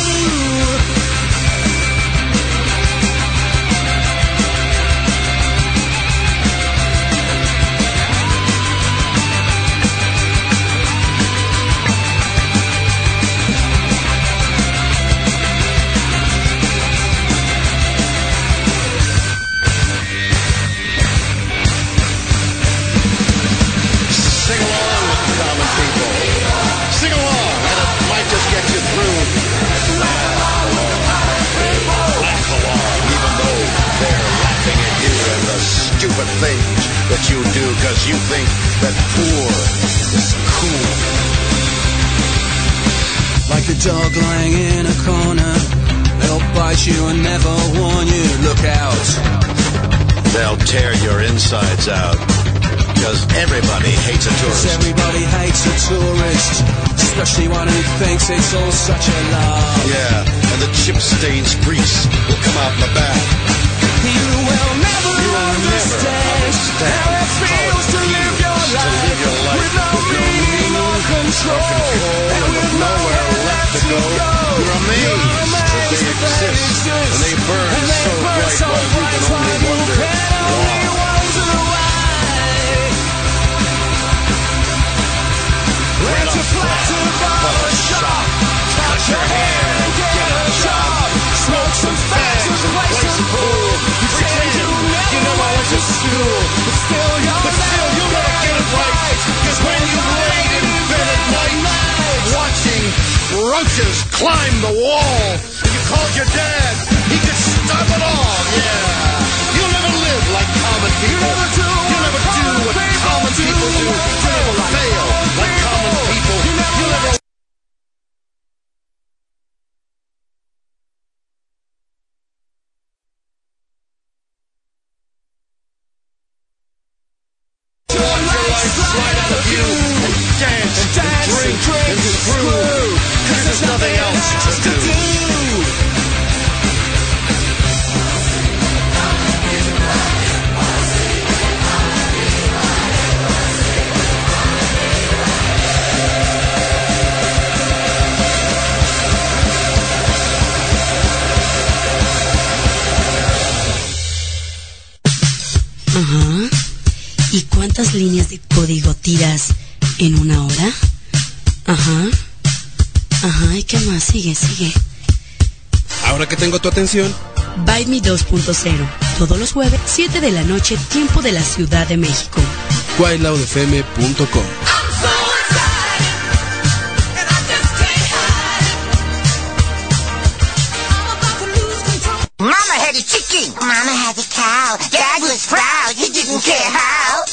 Things that you do because you think that poor is cool. Like a dog lying in a corner, they'll bite you and never warn you. Look out. They'll tear your insides out because everybody hates a tourist. Everybody hates a tourist, especially one who thinks it's all such a lie. Yeah, and the chip stains grease will come out in the back. You will never you will understand, never understand how it feels to live your life, to live your life with no with meaning or control, control and with nowhere left to go. You're amazed, You're amazed that they that exist, exist, and they burn and they so burn bright so while you can bright only while you wonder can only why. wonder why. Went to flat above a shop, cut your hair and get a job, smoke some fags and play roaches climbed the wall. If you called your dad, he could stop it all. Yeah. You'll never live like common people. You'll never do, You'll never do what common people do. You'll never fail like common people. You'll never... Slide out of you and dance and drink and screw, 'cause there's nothing else to do. Ajá. ¿Y cuántas líneas de código tiras en una hora? Ajá. Ajá, ¿y qué más? Sigue, sigue. Ahora que tengo tu atención. Bite Me dos punto cero. Todos los jueves, siete de la noche, tiempo de la Ciudad de México. quiet loud f m punto com. Mama had a chicken, Mama had a cow. Dad was proud, he didn't care how.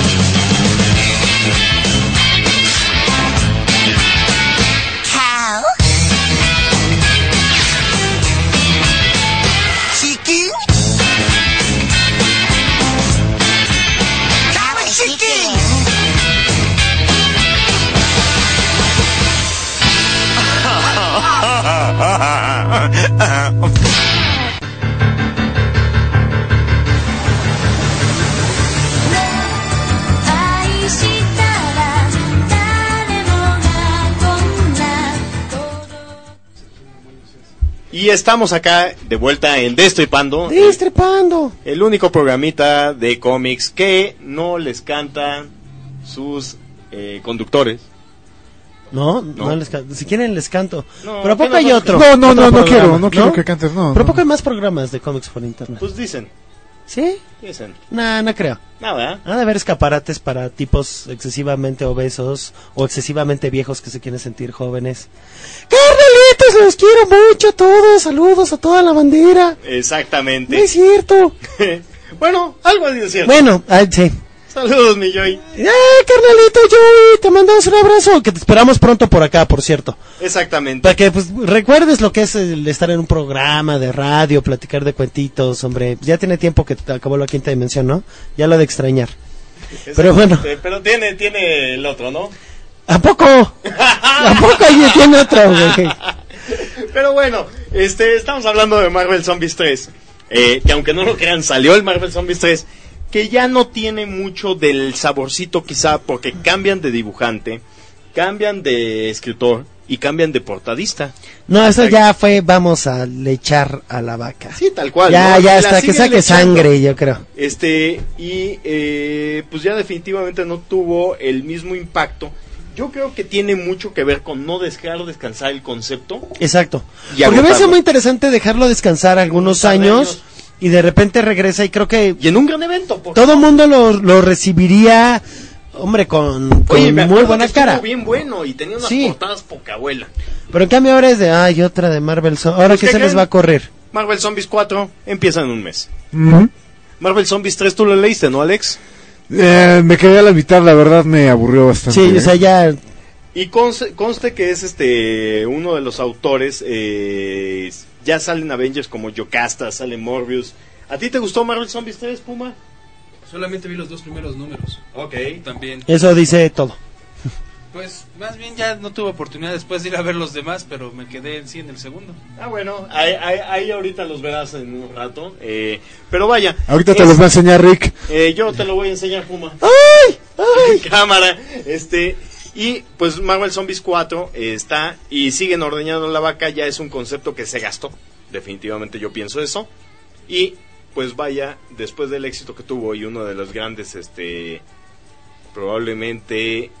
Cow. Chicken. Cow and chicken. Y estamos acá de vuelta en Destripando. Destripando. El único programita de cómics que no les canta sus eh, conductores. No, no, no les canto. Si quieren les canto. No, pero ¿a poco no, hay no, otro? No, no, otro no, no programa, quiero, no quiero que cantes, no. Pero ¿a no. poco hay más programas de cómics por internet? Pues dicen. ¿Sí? Dicen. Nah, no creo. Nada. Ha de haber escaparates para tipos excesivamente obesos o excesivamente viejos que se quieren sentir jóvenes. ¡Carnalitos, los quiero mucho a todos! Saludos a toda la bandera. Exactamente. No es cierto. Bueno, algo así es cierto. Bueno, ay, sí. Saludos, mi Joy. ¡Eh, carnalito Joy! Te mandamos un abrazo. Que te esperamos pronto por acá, por cierto. Exactamente. Para que pues recuerdes lo que es el estar en un programa de radio, platicar de cuentitos, hombre. Ya tiene tiempo que te acabó la quinta dimensión, ¿no? Ya lo de extrañar. Pero bueno. Pero tiene, tiene el otro, ¿no? ¿A poco? ¿A poco ahí tiene otro, güey? Pero bueno, este, estamos hablando de Marvel Zombies tres. Eh, que aunque no lo crean, salió el Marvel Zombies tres. Que ya no tiene mucho del saborcito quizá porque cambian de dibujante, cambian de escritor y cambian de portadista. No, eso ya fue, vamos a le echar a la vaca. Sí, tal cual. Ya, ¿no? ya La hasta que siguen saque echando. sangre, yo creo. Este, y eh, pues ya definitivamente no tuvo el mismo impacto. Yo creo que tiene mucho que ver con no dejar descansar el concepto. Exacto. Y Porque me agotarlo. parece muy interesante dejarlo descansar algunos Un par de años, años. y de repente regresa y creo que... Y en un gran evento. porque- Todo el mundo lo, lo recibiría, hombre, con, con Oye, me muy acuerdo buena que estuvo cara. bien bueno y tenía unas Sí. portadas poca abuela. Pero en cambio ahora es de, ay, otra de Marvel. Zo- ¿Ahora Pues, qué ¿qué se les creen? va a correr? Marvel Zombies cuatro empieza en un mes. Ujú. Marvel Zombies tres tú lo leíste, ¿no, Alex? Eh, me quedé a la mitad, la verdad me aburrió bastante. Sí, ¿eh? o sea, ya... Y conste, conste que es este uno de los autores, eh, ya salen Avengers como Yocasta, sale Morbius. ¿A ti te gustó Marvel Zombies tres, Puma? Solamente vi los dos primeros números. Ok. También. Eso dice todo. Pues más bien ya no tuve oportunidad después de ir a ver los demás, pero me quedé en sí en el segundo. Ah, bueno, ahí, ahí, ahí ahorita los verás en un rato. Eh, pero vaya. Ahorita te es- los va a enseñar Rick. Eh, yo te lo voy a enseñar, Puma. ¡Ay! ¡Ay! Cámara. Este, y pues Marvel Zombies cuatro eh, está y siguen ordeñando la vaca. Ya es un concepto que se gastó. Definitivamente yo pienso eso. Y pues vaya, después del éxito que tuvo y uno de los grandes, este, probablemente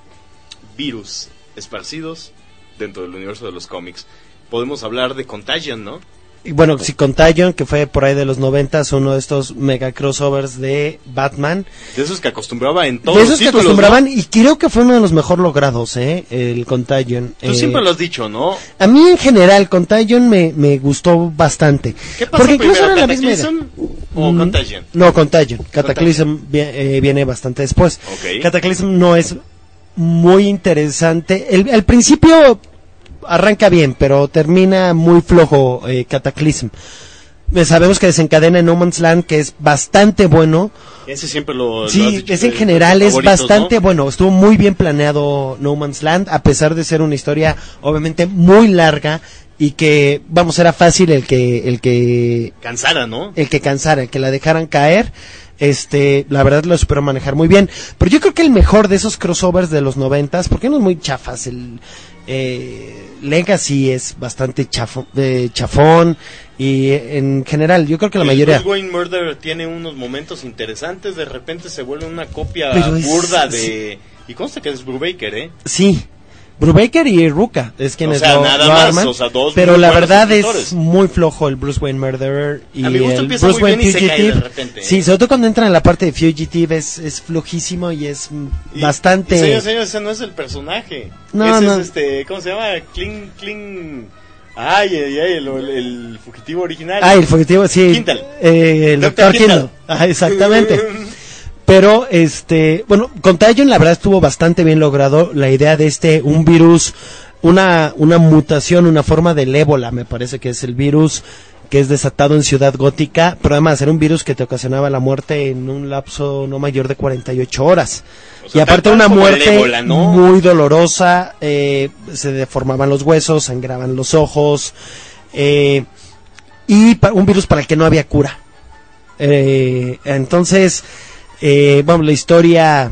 virus esparcidos dentro del universo de los cómics, podemos hablar de Contagion, ¿no? Y bueno, sí, Contagion, que fue por ahí de los noventas, uno de estos mega crossovers de Batman. De esos que acostumbraba en todos De los esos que títulos, acostumbraban, ¿no? y creo que fue uno de los mejor logrados, ¿eh? El Contagion. Tú eh, siempre lo has dicho, ¿no? A mí en general, Contagion me, me gustó bastante. ¿Qué pasó Porque incluso primero, era la misma idea. Cataclysm o Mm, Contagion? No, Contagion. Cataclysm vi- eh, viene bastante después. Ok. Cataclysm no es muy interesante. El, al principio arranca bien, pero termina muy flojo eh, Cataclysm. Eh, Sabemos que desencadena en No Man's Land, que es bastante bueno. Ese siempre lo, lo has Sí, dicho, es en de general tus es favoritos, bastante ¿no? bueno. Estuvo muy bien planeado No Man's Land, a pesar de ser una historia obviamente muy larga y que, vamos, era fácil el que el que Cansara, ¿no? el que cansara, el que la dejaran caer. Este, la verdad lo superó manejar muy bien. Pero yo creo que el mejor de esos crossovers de los noventas, porque no es muy chafas, el eh, Legacy es bastante chafo, eh, chafón, y eh, en general yo creo que la El mayoría. Bruce Wayne Murder tiene unos momentos interesantes, de repente se vuelve una copia Pero es- burda de... Y consta que es Brubaker, ¿eh? Sí, Brubaker y Ruka es quienes O sea, lo, nada lo más, arman, o sea, dos pero muy la buenos verdad escritores. es muy flojo el Bruce Wayne Murderer y A mi gusto el empieza Bruce muy Wayne bien y se cae de Fugitive. repente, ¿eh? Sí, sobre todo cuando entra en la parte de Fugitive es, es flojísimo y es mm, Y- bastante... y señor, señor, ese no es el personaje. No, ese no. es este, ¿cómo se llama? Clean, Clean... Ay, ay, ay, el, el, el fugitivo original. Ah, el fugitivo, sí. Kindle. Eh, el Doctor Doctor Kindle. Kindle. Ah, exactamente. Pero, este, bueno, Contagion la verdad estuvo bastante bien logrado. La idea de este, un virus, una, una mutación, una forma del ébola, me parece que es el virus que es desatado en Ciudad Gótica, pero además era un virus que te ocasionaba la muerte en un lapso no mayor de cuarenta y ocho horas. O sea, Y aparte tal una como el muerte ébola, ¿no? muy dolorosa, eh, se deformaban los huesos, sangraban los ojos, eh, y pa- un virus para el que no había cura. Eh, entonces, eh, vamos, la historia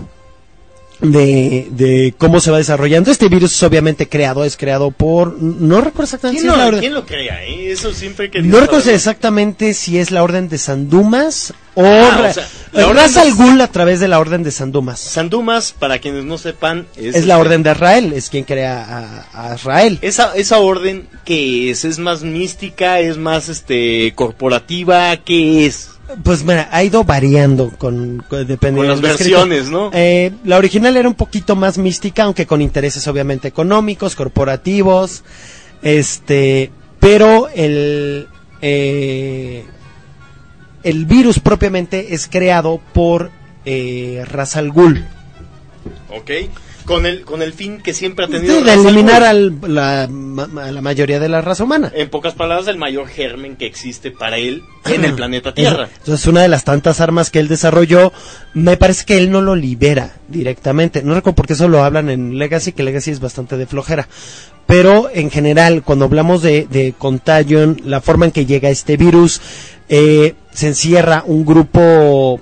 de, de cómo se va desarrollando. Este virus es obviamente creado, es creado por, no recuerdo exactamente ¿Quién, si es la no, orden. ¿Quién lo crea? Eh? Eso siempre que... No recuerdo exactamente si es la orden de Sandumas o, Ah, Ra- o sea, la orden Ra's de- al Ghul a través de la orden de Sandumas. Sandumas, para quienes no sepan, es, Es la este, orden de Azrael, es quien crea a, a Azrael. Esa, esa orden, ¿qué es? ¿Es más mística? ¿Es más este corporativa? ¿Qué es? Pues mira, ha ido variando con, con- dependiendo Con las del escrito. versiones, ¿no? Eh, la original era un poquito más mística, aunque con intereses obviamente económicos, corporativos, este, pero el eh, el virus propiamente es creado por eh, Ra's al Ghul. ¿Ok? Con el, con el fin que siempre ha De, tenido... de Ra's al eliminar Ghul. al, la, ma- a la mayoría de la raza humana. En pocas palabras, el mayor germen que existe para él en el planeta Tierra. Entonces, una de las tantas armas que él desarrolló, me parece que él no lo libera directamente. No recuerdo por qué eso lo hablan en Legacy, que Legacy es bastante de flojera. Pero en general, cuando hablamos de, de Contagion, la forma en que llega este virus, eh, se encierra un grupo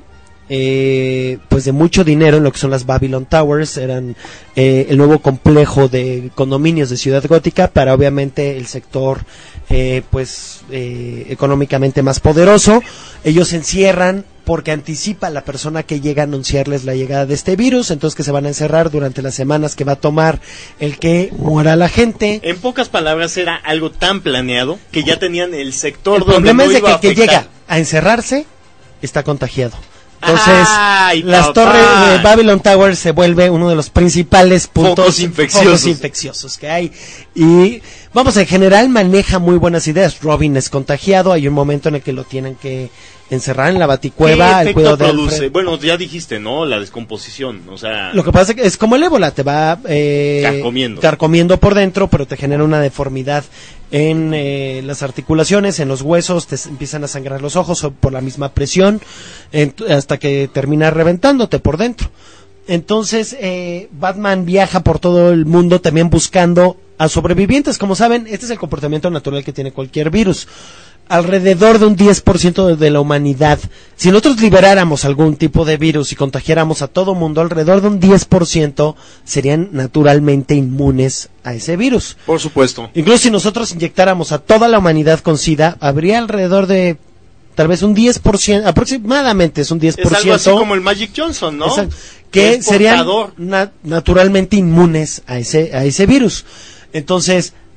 eh, pues de mucho dinero en lo que son las Babylon Towers, eran eh, el nuevo complejo de condominios de Ciudad Gótica para obviamente el sector eh, pues eh, económicamente más poderoso. Ellos se encierran porque anticipa a la persona que llega a anunciarles la llegada de este virus, entonces que se van a encerrar durante las semanas que va a tomar el que muera la gente. En pocas palabras, era algo tan planeado que ya tenían el sector El donde problema no es de iba que a el que afectar. llega a encerrarse está contagiado. Entonces, ¡Ay, las papá! torres de Babylon Tower se vuelve uno de los principales puntos Focos infecciosos. focos infecciosos que hay. Y, vamos, en general maneja muy buenas ideas. Robin es contagiado, hay un momento en el que lo tienen que encerrar en la baticueva. ¿Qué el cuidado efecto de produce? Alfred. Bueno, ya dijiste, ¿no? La descomposición, o sea... Lo que pasa es que es como el ébola, te va eh, Carcomiendo. carcomiendo por dentro, pero te genera una deformidad en eh, las articulaciones, en los huesos, te s- empiezan a sangrar los ojos o por la misma presión, en- hasta que termina reventándote por dentro. Entonces, eh, Batman viaja por todo el mundo también buscando a sobrevivientes. Como saben, este es el comportamiento natural que tiene cualquier virus. Alrededor de un diez por ciento de, de la humanidad, si nosotros liberáramos algún tipo de virus y contagiáramos a todo mundo, alrededor de un diez por ciento serían naturalmente inmunes a ese virus. Por supuesto. Incluso si nosotros inyectáramos a toda la humanidad con SIDA, habría alrededor de tal vez un diez por ciento, aproximadamente es un diez por Es ciento. algo así como el Magic Johnson, ¿no? Exacto, que Es serían portador. na- naturalmente inmunes a ese, a ese virus. Entonces,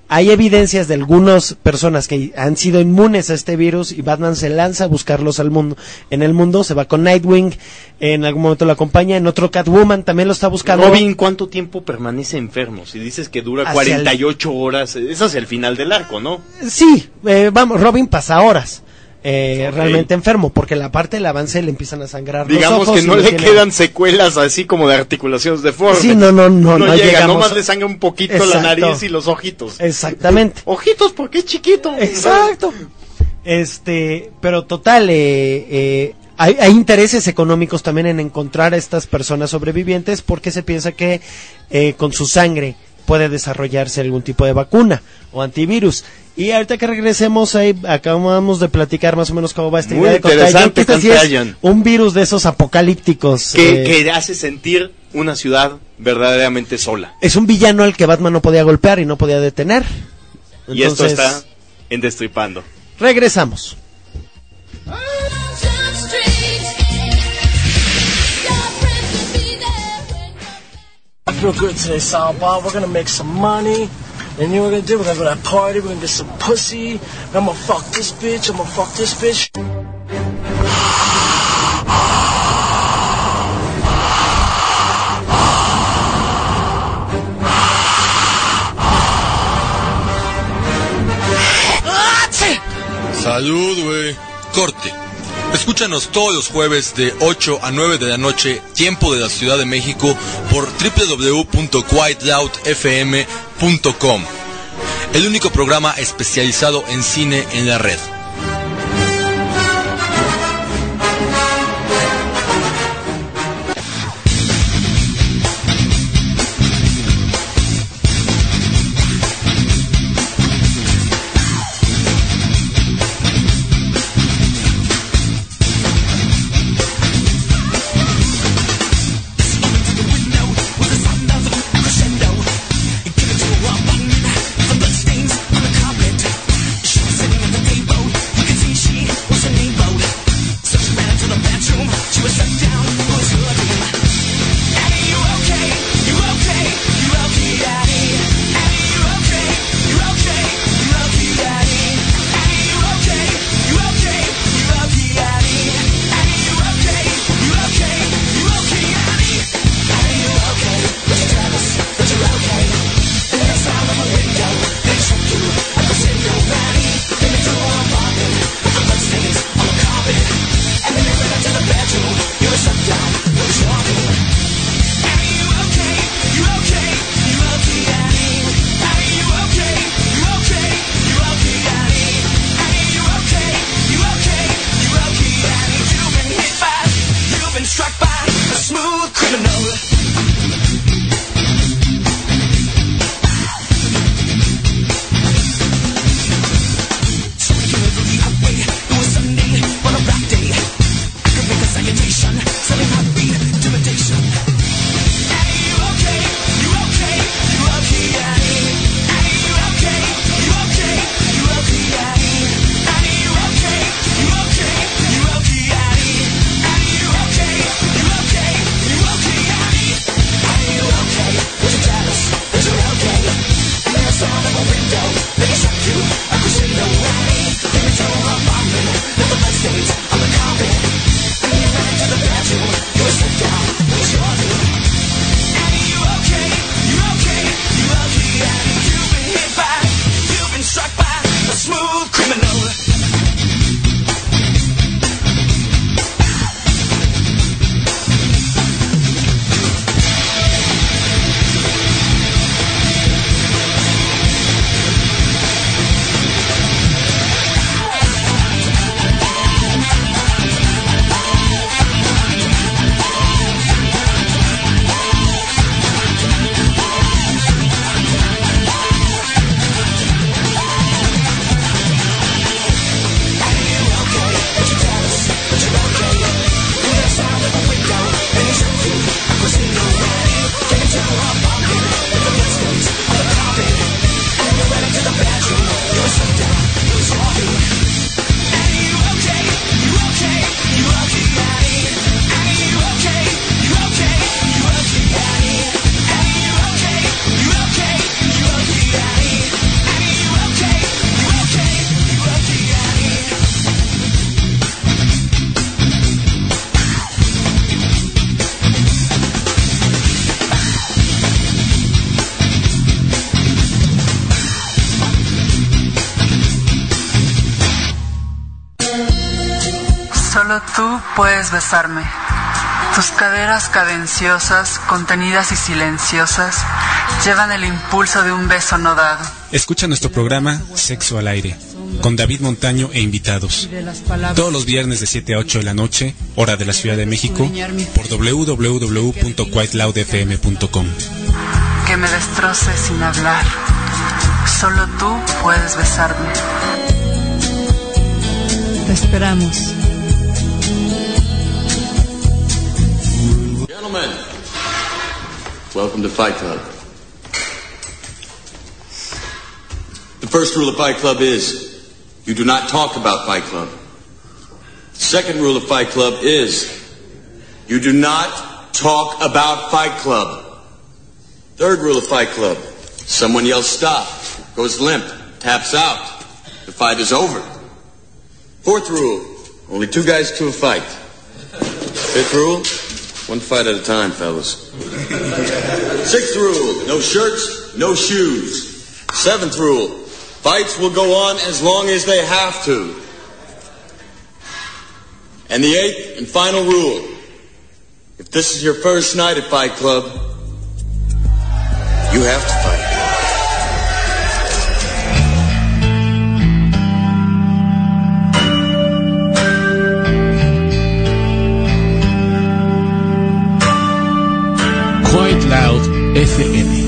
hay evidencias de algunas personas que han sido inmunes a este virus y Batman se lanza a buscarlos al mundo. En el mundo se va con Nightwing, en algún momento lo acompaña, en otro Catwoman también lo está buscando. Robin, ¿cuánto tiempo permanece enfermo? Si dices que dura Hacia cuarenta y ocho horas, es hacia el final del arco, ¿no? Sí, eh, vamos, Robin pasa horas. Eh, Ok. realmente enfermo, porque la parte del avance le empiezan a sangrar Digamos los ojos. que no y le tiene- quedan secuelas así como de articulaciones deformes. Sí, no, no, no, no llega, llegamos- nomás le sangra un poquito Exacto. la nariz y los ojitos. Exactamente. Ojitos porque es chiquito. Exacto. Este, pero total, eh, eh, hay, hay intereses económicos también en encontrar a estas personas sobrevivientes porque se piensa que eh, con su sangre puede desarrollarse algún tipo de vacuna o antivirus. Y ahorita que regresemos ahí, acabamos de platicar más o menos cómo va esta Muy idea de Contagion, interesante, que este sí es Contagion. un virus de esos apocalípticos. Que, eh, que hace sentir una ciudad verdaderamente sola. es un villano al que Batman no podía golpear y no podía detener. Y esto Entonces, está en Destripando. regresamos. I feel good today, Soundbar. We're gonna make some money. And you know what we're gonna do? We're gonna go to that party, we're gonna get some pussy. And I'm gonna fuck this bitch, I'm gonna fuck this bitch. Salud, güey. Corte. Escúchanos todos los jueves de ocho a nueve de la noche, tiempo de la Ciudad de México, por doble u doble u doble u punto quiet loud f m punto com. El único programa especializado en cine en la red. Give it to a woman, the bloodstains on the carpet. She's sitting at the table. Solo tú puedes besarme. Tus caderas cadenciosas, contenidas y silenciosas, llevan el impulso de un beso no dado. Escucha nuestro programa Sexo al Aire, con David Montaño e invitados. Todos los viernes de siete a ocho de la noche, hora de la Ciudad de México, por doble u doble u doble u punto quite loud f m punto com. Que me destroce sin hablar. Solo tú puedes besarme. Te esperamos. Gentlemen, welcome to Fight Club. The first rule of Fight Club is you do not talk about Fight Club. The second rule of Fight Club is you do not talk about Fight Club. Third rule of Fight Club, someone yells stop, goes limp, taps out. The fight is over. Fourth rule, only two guys to a fight. Fifth rule, one fight at a time, fellas. Sixth rule, no shirts, no shoes. Seventh rule, fights will go on as long as they have to. And the eighth and final rule, if this is your first night at Fight Club, you have to fight. Quite Loud F M.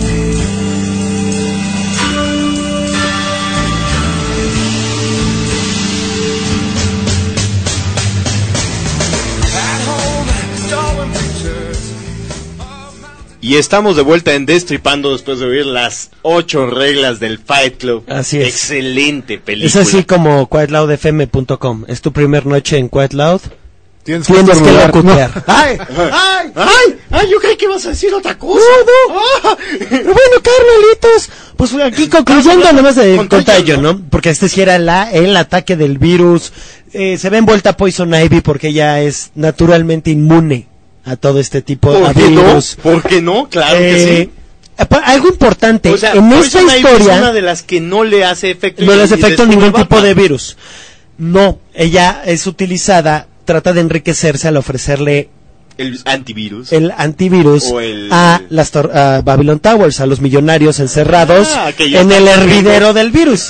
Y estamos de vuelta en Destripando después de oír las ocho reglas del Fight Club. Así es. Excelente película. Es así como quite loud f m punto com. Es tu primer noche en Quite Loud. Tienes, Tienes que locutear. No. ¡Ay! ¡Ay! ¡Ay! ¡Ay! Yo creí que ibas a decir otra cosa. No, no. Ah. Bueno, carnalitos, pues aquí concluyendo nada más de Contagion, ¿no? Porque este sí era la, el ataque del virus. Eh, se ve envuelta Poison Ivy porque ella es naturalmente inmune a todo este tipo de virus. No? ¿Por qué no? Claro eh, que sí. Algo importante, o sea, en esta Poison Ivy historia es una de las que no le hace efecto. No le hace efecto ningún Batman. tipo de virus. No, ella es utilizada, trata de enriquecerse al ofrecerle el antivirus, el antivirus el... a las tor- a Babylon Towers, a los millonarios encerrados ah, en el hervidero del virus.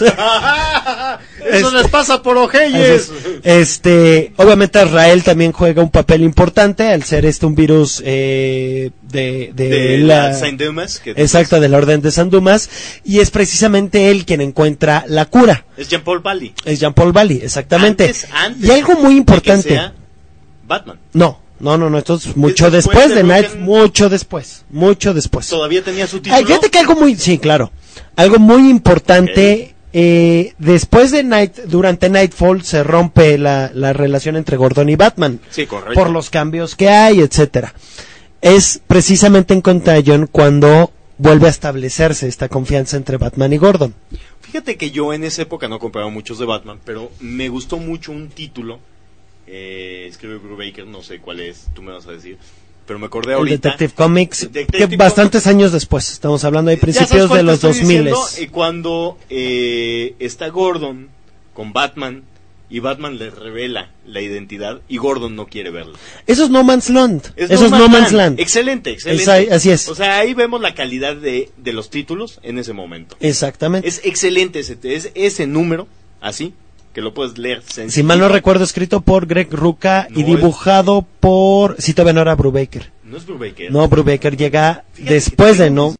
Eso este, les pasa por ojeyes. Este, obviamente Israel también juega un papel importante al ser este un virus eh, de, de, de la, la Saint Dumas, que exacto, de la Orden de San Dumas, y es precisamente él quien encuentra la cura. Es Jean-Paul Valley. Es Jean-Paul Valley, exactamente. Antes, antes y algo muy importante. De que sea Batman. No. No, no, no, esto es mucho después, después de de Night, Broken... mucho después, mucho después. Todavía tenía su título. Ay, fíjate que algo muy, sí, claro, algo muy importante, okay. eh, después de Night, durante Nightfall se rompe la, la relación entre Gordon y Batman. Sí, correcto. Por los cambios que hay, etcétera. Es precisamente en Contagion cuando vuelve a establecerse esta confianza entre Batman y Gordon. Fíjate que yo en esa época no compraba muchos de Batman, pero me gustó mucho un título. Eh, escribe Brubaker, no sé cuál es, tú me vas a decir, pero me acordé ahorita. El Detective Comics, Detective que bastantes Com- años después, estamos hablando de principios de los dos mil. Y cuando eh, está Gordon con Batman y Batman le revela la identidad y Gordon no quiere verla. Eso es No Man's Land. Es Eso no es No Man's Man's Land. Land. Excelente, excelente. Es ahí, así es. O sea, ahí vemos la calidad de, de los títulos en ese momento. Exactamente. Es excelente ese, es, ese número, así. Que lo puedes leer sencillo. Si mal no recuerdo, escrito por Greg Rucka no y dibujado es... por... Sí, todavía no era Brubaker. No es Brubaker. No, Brubaker llega Fíjate después de No...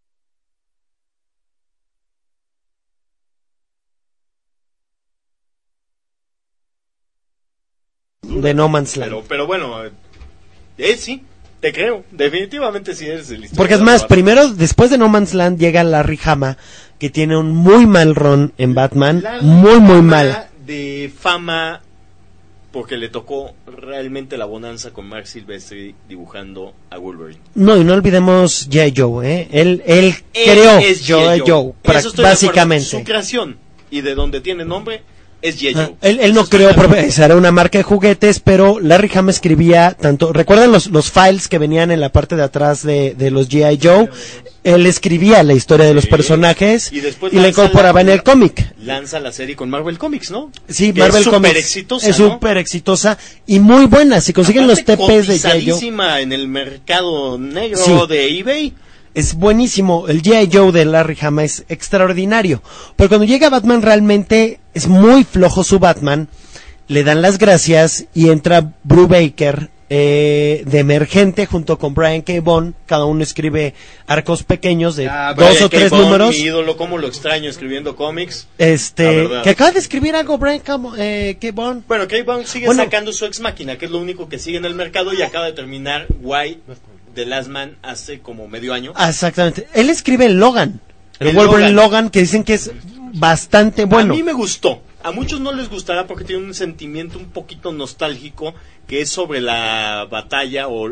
de No Man's Land. Pero, pero bueno, eh, sí, te creo. Definitivamente sí eres el Porque es más, primero, después de No Man's Land llega Larry Hama, que tiene un muy mal run en Batman. La muy, muy mal. De fama porque le tocó realmente la bonanza con Mark Silvestri dibujando a Wolverine. No, y no olvidemos G I. Joe, ¿eh? Él, él, él creó G I. Joe, Joe, Joe Eso básicamente. Su creación y de donde tiene nombre es G I. Joe. Ah, él, él no creó, esa era una marca de juguetes, pero Larry Hama escribía tanto, ¿recuerdan los, los files que venían en la parte de atrás de, de los G I. Joe? Él escribía la historia de los personajes y, después y la incorporaba la, en el cómic. Lanza la serie con Marvel Comics, ¿no? Sí, que Marvel es Comics. Super exitosa, es ¿no? súper exitosa y muy buena. Si consiguen Aparte, los T Ps de G I. Joe. En el mercado negro Sí. de eBay. Es buenísimo, el G I. Joe de Larry Hama es extraordinario, pero cuando llega Batman realmente es muy flojo su Batman, le dan las gracias y entra Brubaker eh, de emergente junto con Brian K. Vaughan, cada uno escribe arcos pequeños de Ah, dos Brian o K. tres Vaughan, números. Mi ídolo, cómo lo extraño escribiendo cómics. Este, que acaba de escribir algo Brian K. Eh, K. Vaughan. Bueno, K. Vaughan sigue Bueno. sacando su Ex Máquina, que es lo único que sigue en el mercado y acaba de terminar Why The Last Man hace como medio año. Ah, exactamente, él escribe el Logan, el, El Wolverine Logan. Logan, que dicen que es bastante bueno. A mí me gustó. A muchos no les gustará porque tiene un sentimiento un poquito nostálgico que es sobre la batalla o,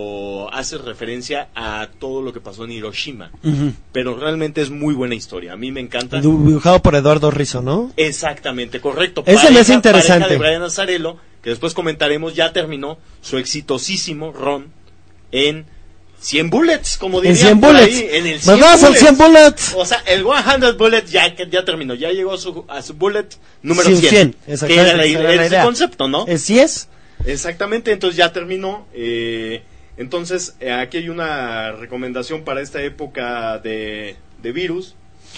o hace referencia a todo lo que pasó en Hiroshima. Ujú. Pero realmente es muy buena historia. A mí me encanta. Dibujado por Eduardo Rizzo, ¿no? Exactamente, correcto. Ese me hace interesante. Pareja de Brian Azzarello, que después comentaremos, ya terminó su exitosísimo run en cien Bullets, como dirían En cien por Bullets. ahí, en el Nos cien vamos al cien Bullets. O sea, el cien Bullets ya, que ya terminó, ya llegó a su, a su bullet número Sí, cien. cien, que exactamente, era, la, esa era era la ese idea. concepto, ¿no? Eh, sí es. Exactamente, entonces ya terminó. Eh, entonces, eh, aquí hay una recomendación para esta época de, de virus.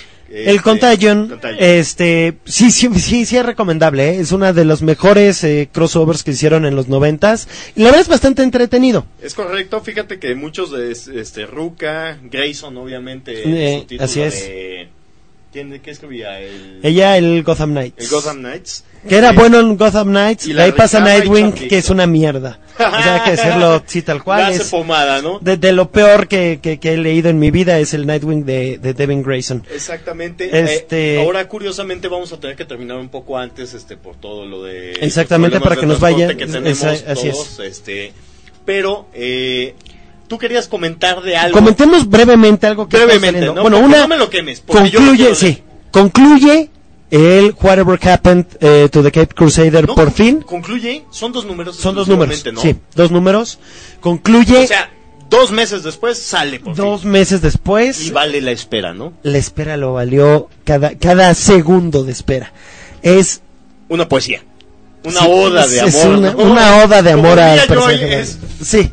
El Este, Contagion, Contagion. este, sí, sí, sí, sí es recomendable, ¿eh? Es una de los mejores eh, crossovers que hicieron en los noventas y la verdad es bastante entretenido. Es correcto, fíjate que muchos de este Ruka, Grayson, obviamente, Eh, su título así es. de- ¿quién, ¿qué escribía? El, Ella, el Gotham Knights. el Gotham Knights. Que era Eh, bueno en Gotham Knights, y de la ahí pasa reclama y Nightwing, Chucky. que es una mierda. O sea, hay que decirlo sí, tal cual. La hace Es pomada, ¿no? de, de lo peor que, que, que he leído en mi vida es el Nightwing de, de Devin Grayson. Exactamente. Este- Eh, ahora, curiosamente, vamos a tener que terminar un poco antes, este, por todo lo de Exactamente, los para problemas que de nos transporte vayan- que tenemos esa- así es. todos, este, pero eh, tú querías comentar de algo. Comentemos brevemente algo que está brevemente, saliendo. ¿no? Bueno, Porque una no me lo quemes, porque yo lo concluye, quiero sí, leer. concluye el Whatever Happened eh, to the Cape Crusader No, por con- fin. Concluye, son dos números. Son dos números, exclusivamente, ¿no? sí, dos números. Concluye O sea, dos meses después sale por dos fin. meses después. Y vale la espera, ¿no? La espera lo valió cada cada segundo de espera. Es Una poesía. Una sí, oda es- de es amor. una, ¿no? una oda de Como amor al diría Joy, personaje. es- Sí.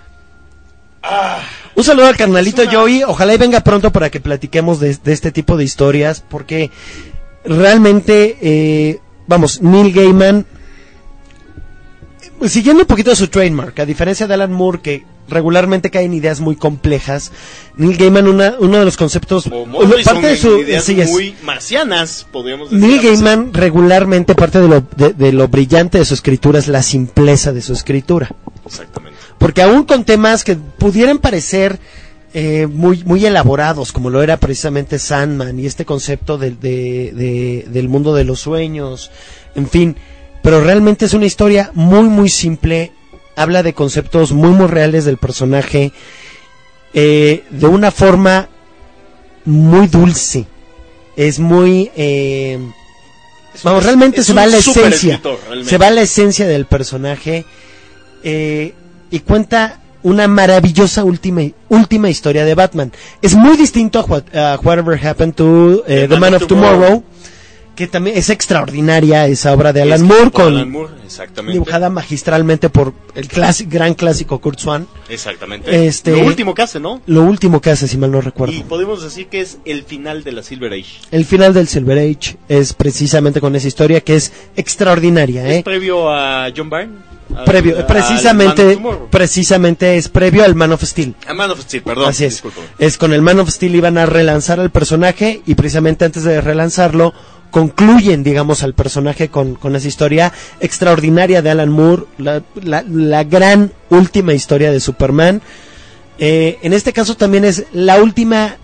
Un saludo al carnalito Joey. Ojalá y venga pronto para que platiquemos de, de este tipo de historias, porque realmente, eh, vamos, Neil Gaiman, siguiendo un poquito su trademark, a diferencia de Alan Moore, que regularmente caen ideas muy complejas, Neil Gaiman, una, uno de los conceptos, O Morrison, parte de su, ideas sí, es- muy marcianas, podríamos decir. Neil a veces. Gaiman regularmente parte de lo, de, de lo brillante de su escritura es la simpleza de su escritura. Exactamente. Porque aún con temas que pudieran parecer eh, muy muy elaborados, como lo era precisamente Sandman y este concepto del de, de- del mundo de los sueños, en fin, pero realmente es una historia muy muy simple, habla de conceptos muy muy reales del personaje, eh, de una forma muy dulce, es muy... eh, vamos, es- realmente es se va a un la súper esencia, escritor, realmente. se va a la esencia del personaje, eh, y cuenta una maravillosa última última historia de Batman. Es muy distinto a, What- a Whatever Happened to eh, The Man of Tomorrow, que también es extraordinaria esa obra de Alan Escrito Moore, por con Alan Moore, exactamente. dibujada magistralmente por el clasi- gran clásico Kurt Swan. Exactamente. Este, Lo último que hace, ¿no? Lo último que hace, si mal no recuerdo. Y podemos decir que es el final de la Silver Age. El final del Silver Age es precisamente con esa historia que es extraordinaria, ¿eh? ¿Es previo a John Byrne? Al- Previo, al Man precisamente, of Tomorrow. precisamente es previo al Man of Steel. A Man of Steel, perdón. Así es. discúlpame. Es con el Man of Steel iban a relanzar al personaje y precisamente antes de relanzarlo concluyen, digamos, al personaje con, con esa historia extraordinaria de Alan Moore, la, la, la gran última historia de Superman. Eh, en este caso también es la última,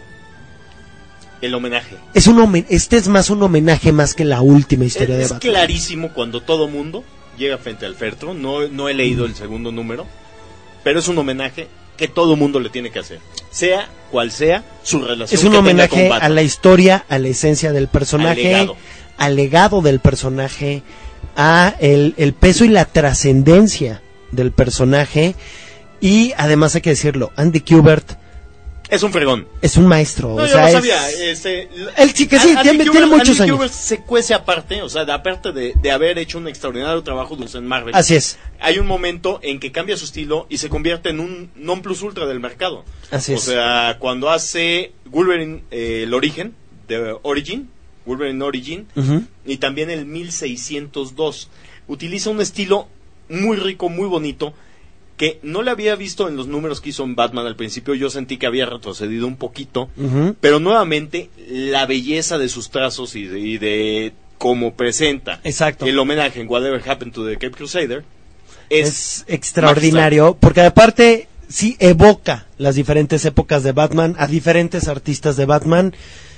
El homenaje. es un homen- este es más un homenaje más que la última historia es de es Batman. clarísimo cuando todo mundo llega frente al féretro. No, no he leído el segundo número, pero es un homenaje que todo mundo le tiene que hacer. Sea cual sea su relación Es un que tenga homenaje con Batman. a la historia, a la esencia del Al personaje, legado. al legado del personaje, a el, el peso y la trascendencia del personaje. Y además hay que decirlo, Andy Kubert es un fregón. Es un maestro. No, o yo sea, no es... sabía. Este, Él sí que sí, Andy tiene, Kubert, tiene muchos Andy años. Kubert se cuece aparte, o sea, de, aparte de, de haber hecho un extraordinario trabajo en Marvel. Así es. Hay un momento en que cambia su estilo y se convierte en un non plus ultra del mercado. Así o es. O sea, cuando hace Wolverine, eh, el origen, de Origin, Wolverine Origin, uh-huh. y también el mil seiscientos dos, utiliza un estilo muy rico, muy bonito, que no le había visto en los números que hizo en Batman al principio. Yo sentí que había retrocedido un poquito, uh-huh. pero nuevamente la belleza de sus trazos y de, y de cómo presenta Exacto. el homenaje en Whatever Happened to the Cape Crusader es, es extraordinario, magistral. Porque aparte sí evoca las diferentes épocas de Batman a diferentes artistas de Batman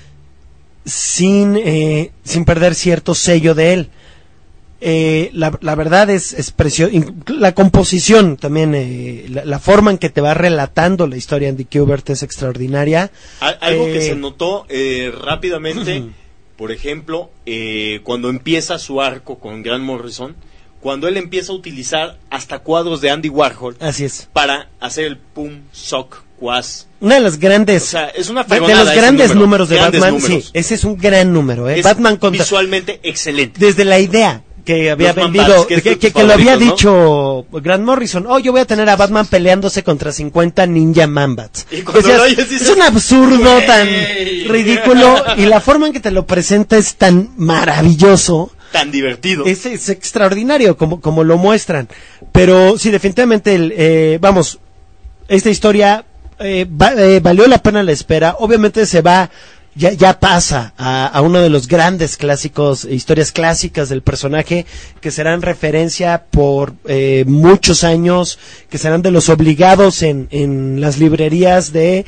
sin, eh, sin perder cierto sello de él. Eh, la, la verdad es, es precioso. La composición también, eh, la, la forma en que te va relatando la historia de Andy Kubert es extraordinaria. Al, algo eh, que se notó eh, rápidamente, uh-huh. por ejemplo, eh, cuando empieza su arco con Grant Morrison, cuando él empieza a utilizar hasta cuadros de Andy Warhol. Así es. Para hacer el pum, sock, quas. Una de las grandes, o sea, es una de, de los grandes número, números de grandes Batman, números. Sí, ese es un gran número, ¿eh? Es Batman contra, visualmente excelente. Desde la idea que había Los vendido, Bats, que, que, que, que lo había ¿no? dicho Grant Morrison, oh, yo voy a tener a Batman peleándose contra cincuenta Ninja Man-Bats. Es un absurdo wey. tan ridículo, y la forma en que te lo presenta es tan maravilloso, tan divertido, es, es extraordinario como, como lo muestran. Pero sí, definitivamente el, eh, vamos, esta historia eh, va, eh, valió la pena la espera. Obviamente se va, ya, ya pasa a, a uno de los grandes clásicos, historias clásicas del personaje, que serán referencia por eh, muchos años, que serán de los obligados en, en las librerías de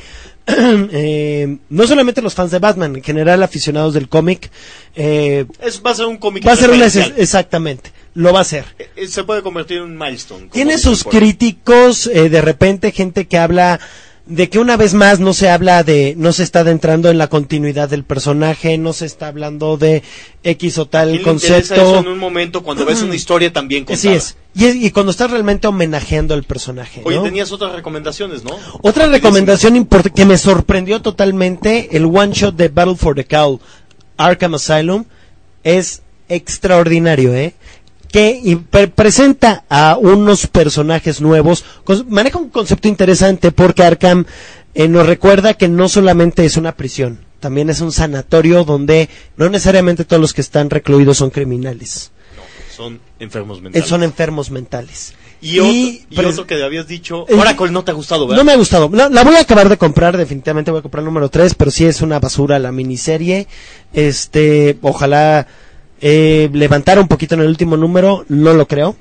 eh, no solamente los fans de Batman, en general aficionados del cómic. Eh, es, va a ser un cómic va a ser una, exactamente, lo va a ser. Eh, se puede convertir en un milestone. Tiene sus críticos, eh, de repente gente que habla de que una vez más no se habla de, no se está adentrando en la continuidad del personaje, no se está hablando de X o tal concepto. Eso en un momento cuando ves una historia tan bien contada. Así es. Y, y cuando estás realmente homenajeando al personaje, ¿no? Oye, tenías otras recomendaciones, ¿no? Otra recomendación importante que me sorprendió totalmente, el one shot de Battle for the Cowl, Arkham Asylum, es extraordinario, ¿eh? Que y pre- presenta a unos personajes nuevos, con, maneja un concepto interesante porque Arkham eh, nos recuerda que no solamente es una prisión, también es un sanatorio donde no necesariamente todos los que están recluidos son criminales. No, son enfermos mentales. Eh, son enfermos mentales. Y, y, otro, y pre- otro que habías dicho, eh, Oracle no te ha gustado, ¿verdad? No me ha gustado, la, la voy a acabar de comprar, definitivamente voy a comprar el número tres, pero sí es una basura la miniserie. Este, ojalá Eh, levantar un poquito en el último número, no lo creo,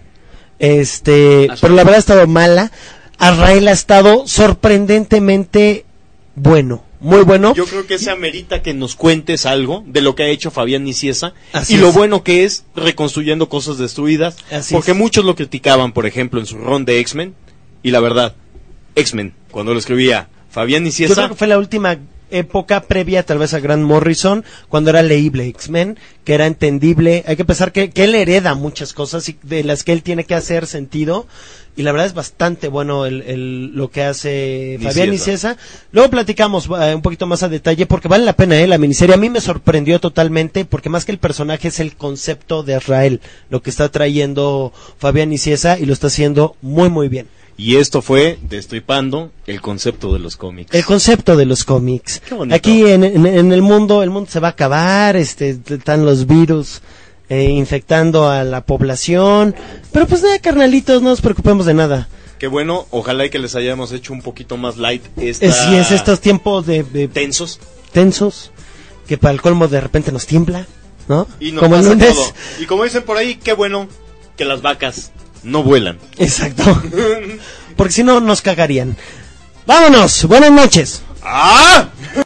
este, Así pero la verdad ha estado mala. Azrael ha estado sorprendentemente bueno, muy bueno. Yo creo que se amerita que nos cuentes algo de lo que ha hecho Fabián Nicieza. Así y es. Lo bueno que es reconstruyendo cosas destruidas. Así porque es. Muchos lo criticaban, por ejemplo, en su run de X-Men, y la verdad, X-Men, cuando lo escribía Fabián Nicieza, yo creo que fue la última época previa tal vez a Grant Morrison, cuando era leíble X-Men, que era entendible. Hay que pensar que, que él hereda muchas cosas y de las que él tiene que hacer sentido, y la verdad es bastante bueno el, el lo que hace Nicieza. Fabián Nicieza. Luego platicamos uh, un poquito más a detalle porque vale la pena, eh, la miniserie. A mí me sorprendió totalmente porque más que el personaje es el concepto de Azrael, lo que está trayendo Fabián Nicieza, y lo está haciendo muy muy bien. Y esto fue Destripando el concepto de los cómics. El concepto de los cómics. Qué bonito. Aquí en, en, en el mundo, el mundo se va a acabar, este, están los virus eh, infectando a la población, pero pues nada, carnalitos, no nos preocupemos de nada. Qué bueno, ojalá y que les hayamos hecho un poquito más light esta... Es, sí, es estos tiempos de, de tensos, tensos, que para el colmo de repente nos tiembla, ¿no? Y nos como pasa el lunes. todo. Y como dicen por ahí, qué bueno que las vacas no vuelan. Exacto. Porque si no nos cagarían. Vámonos, buenas noches. ¡Ah!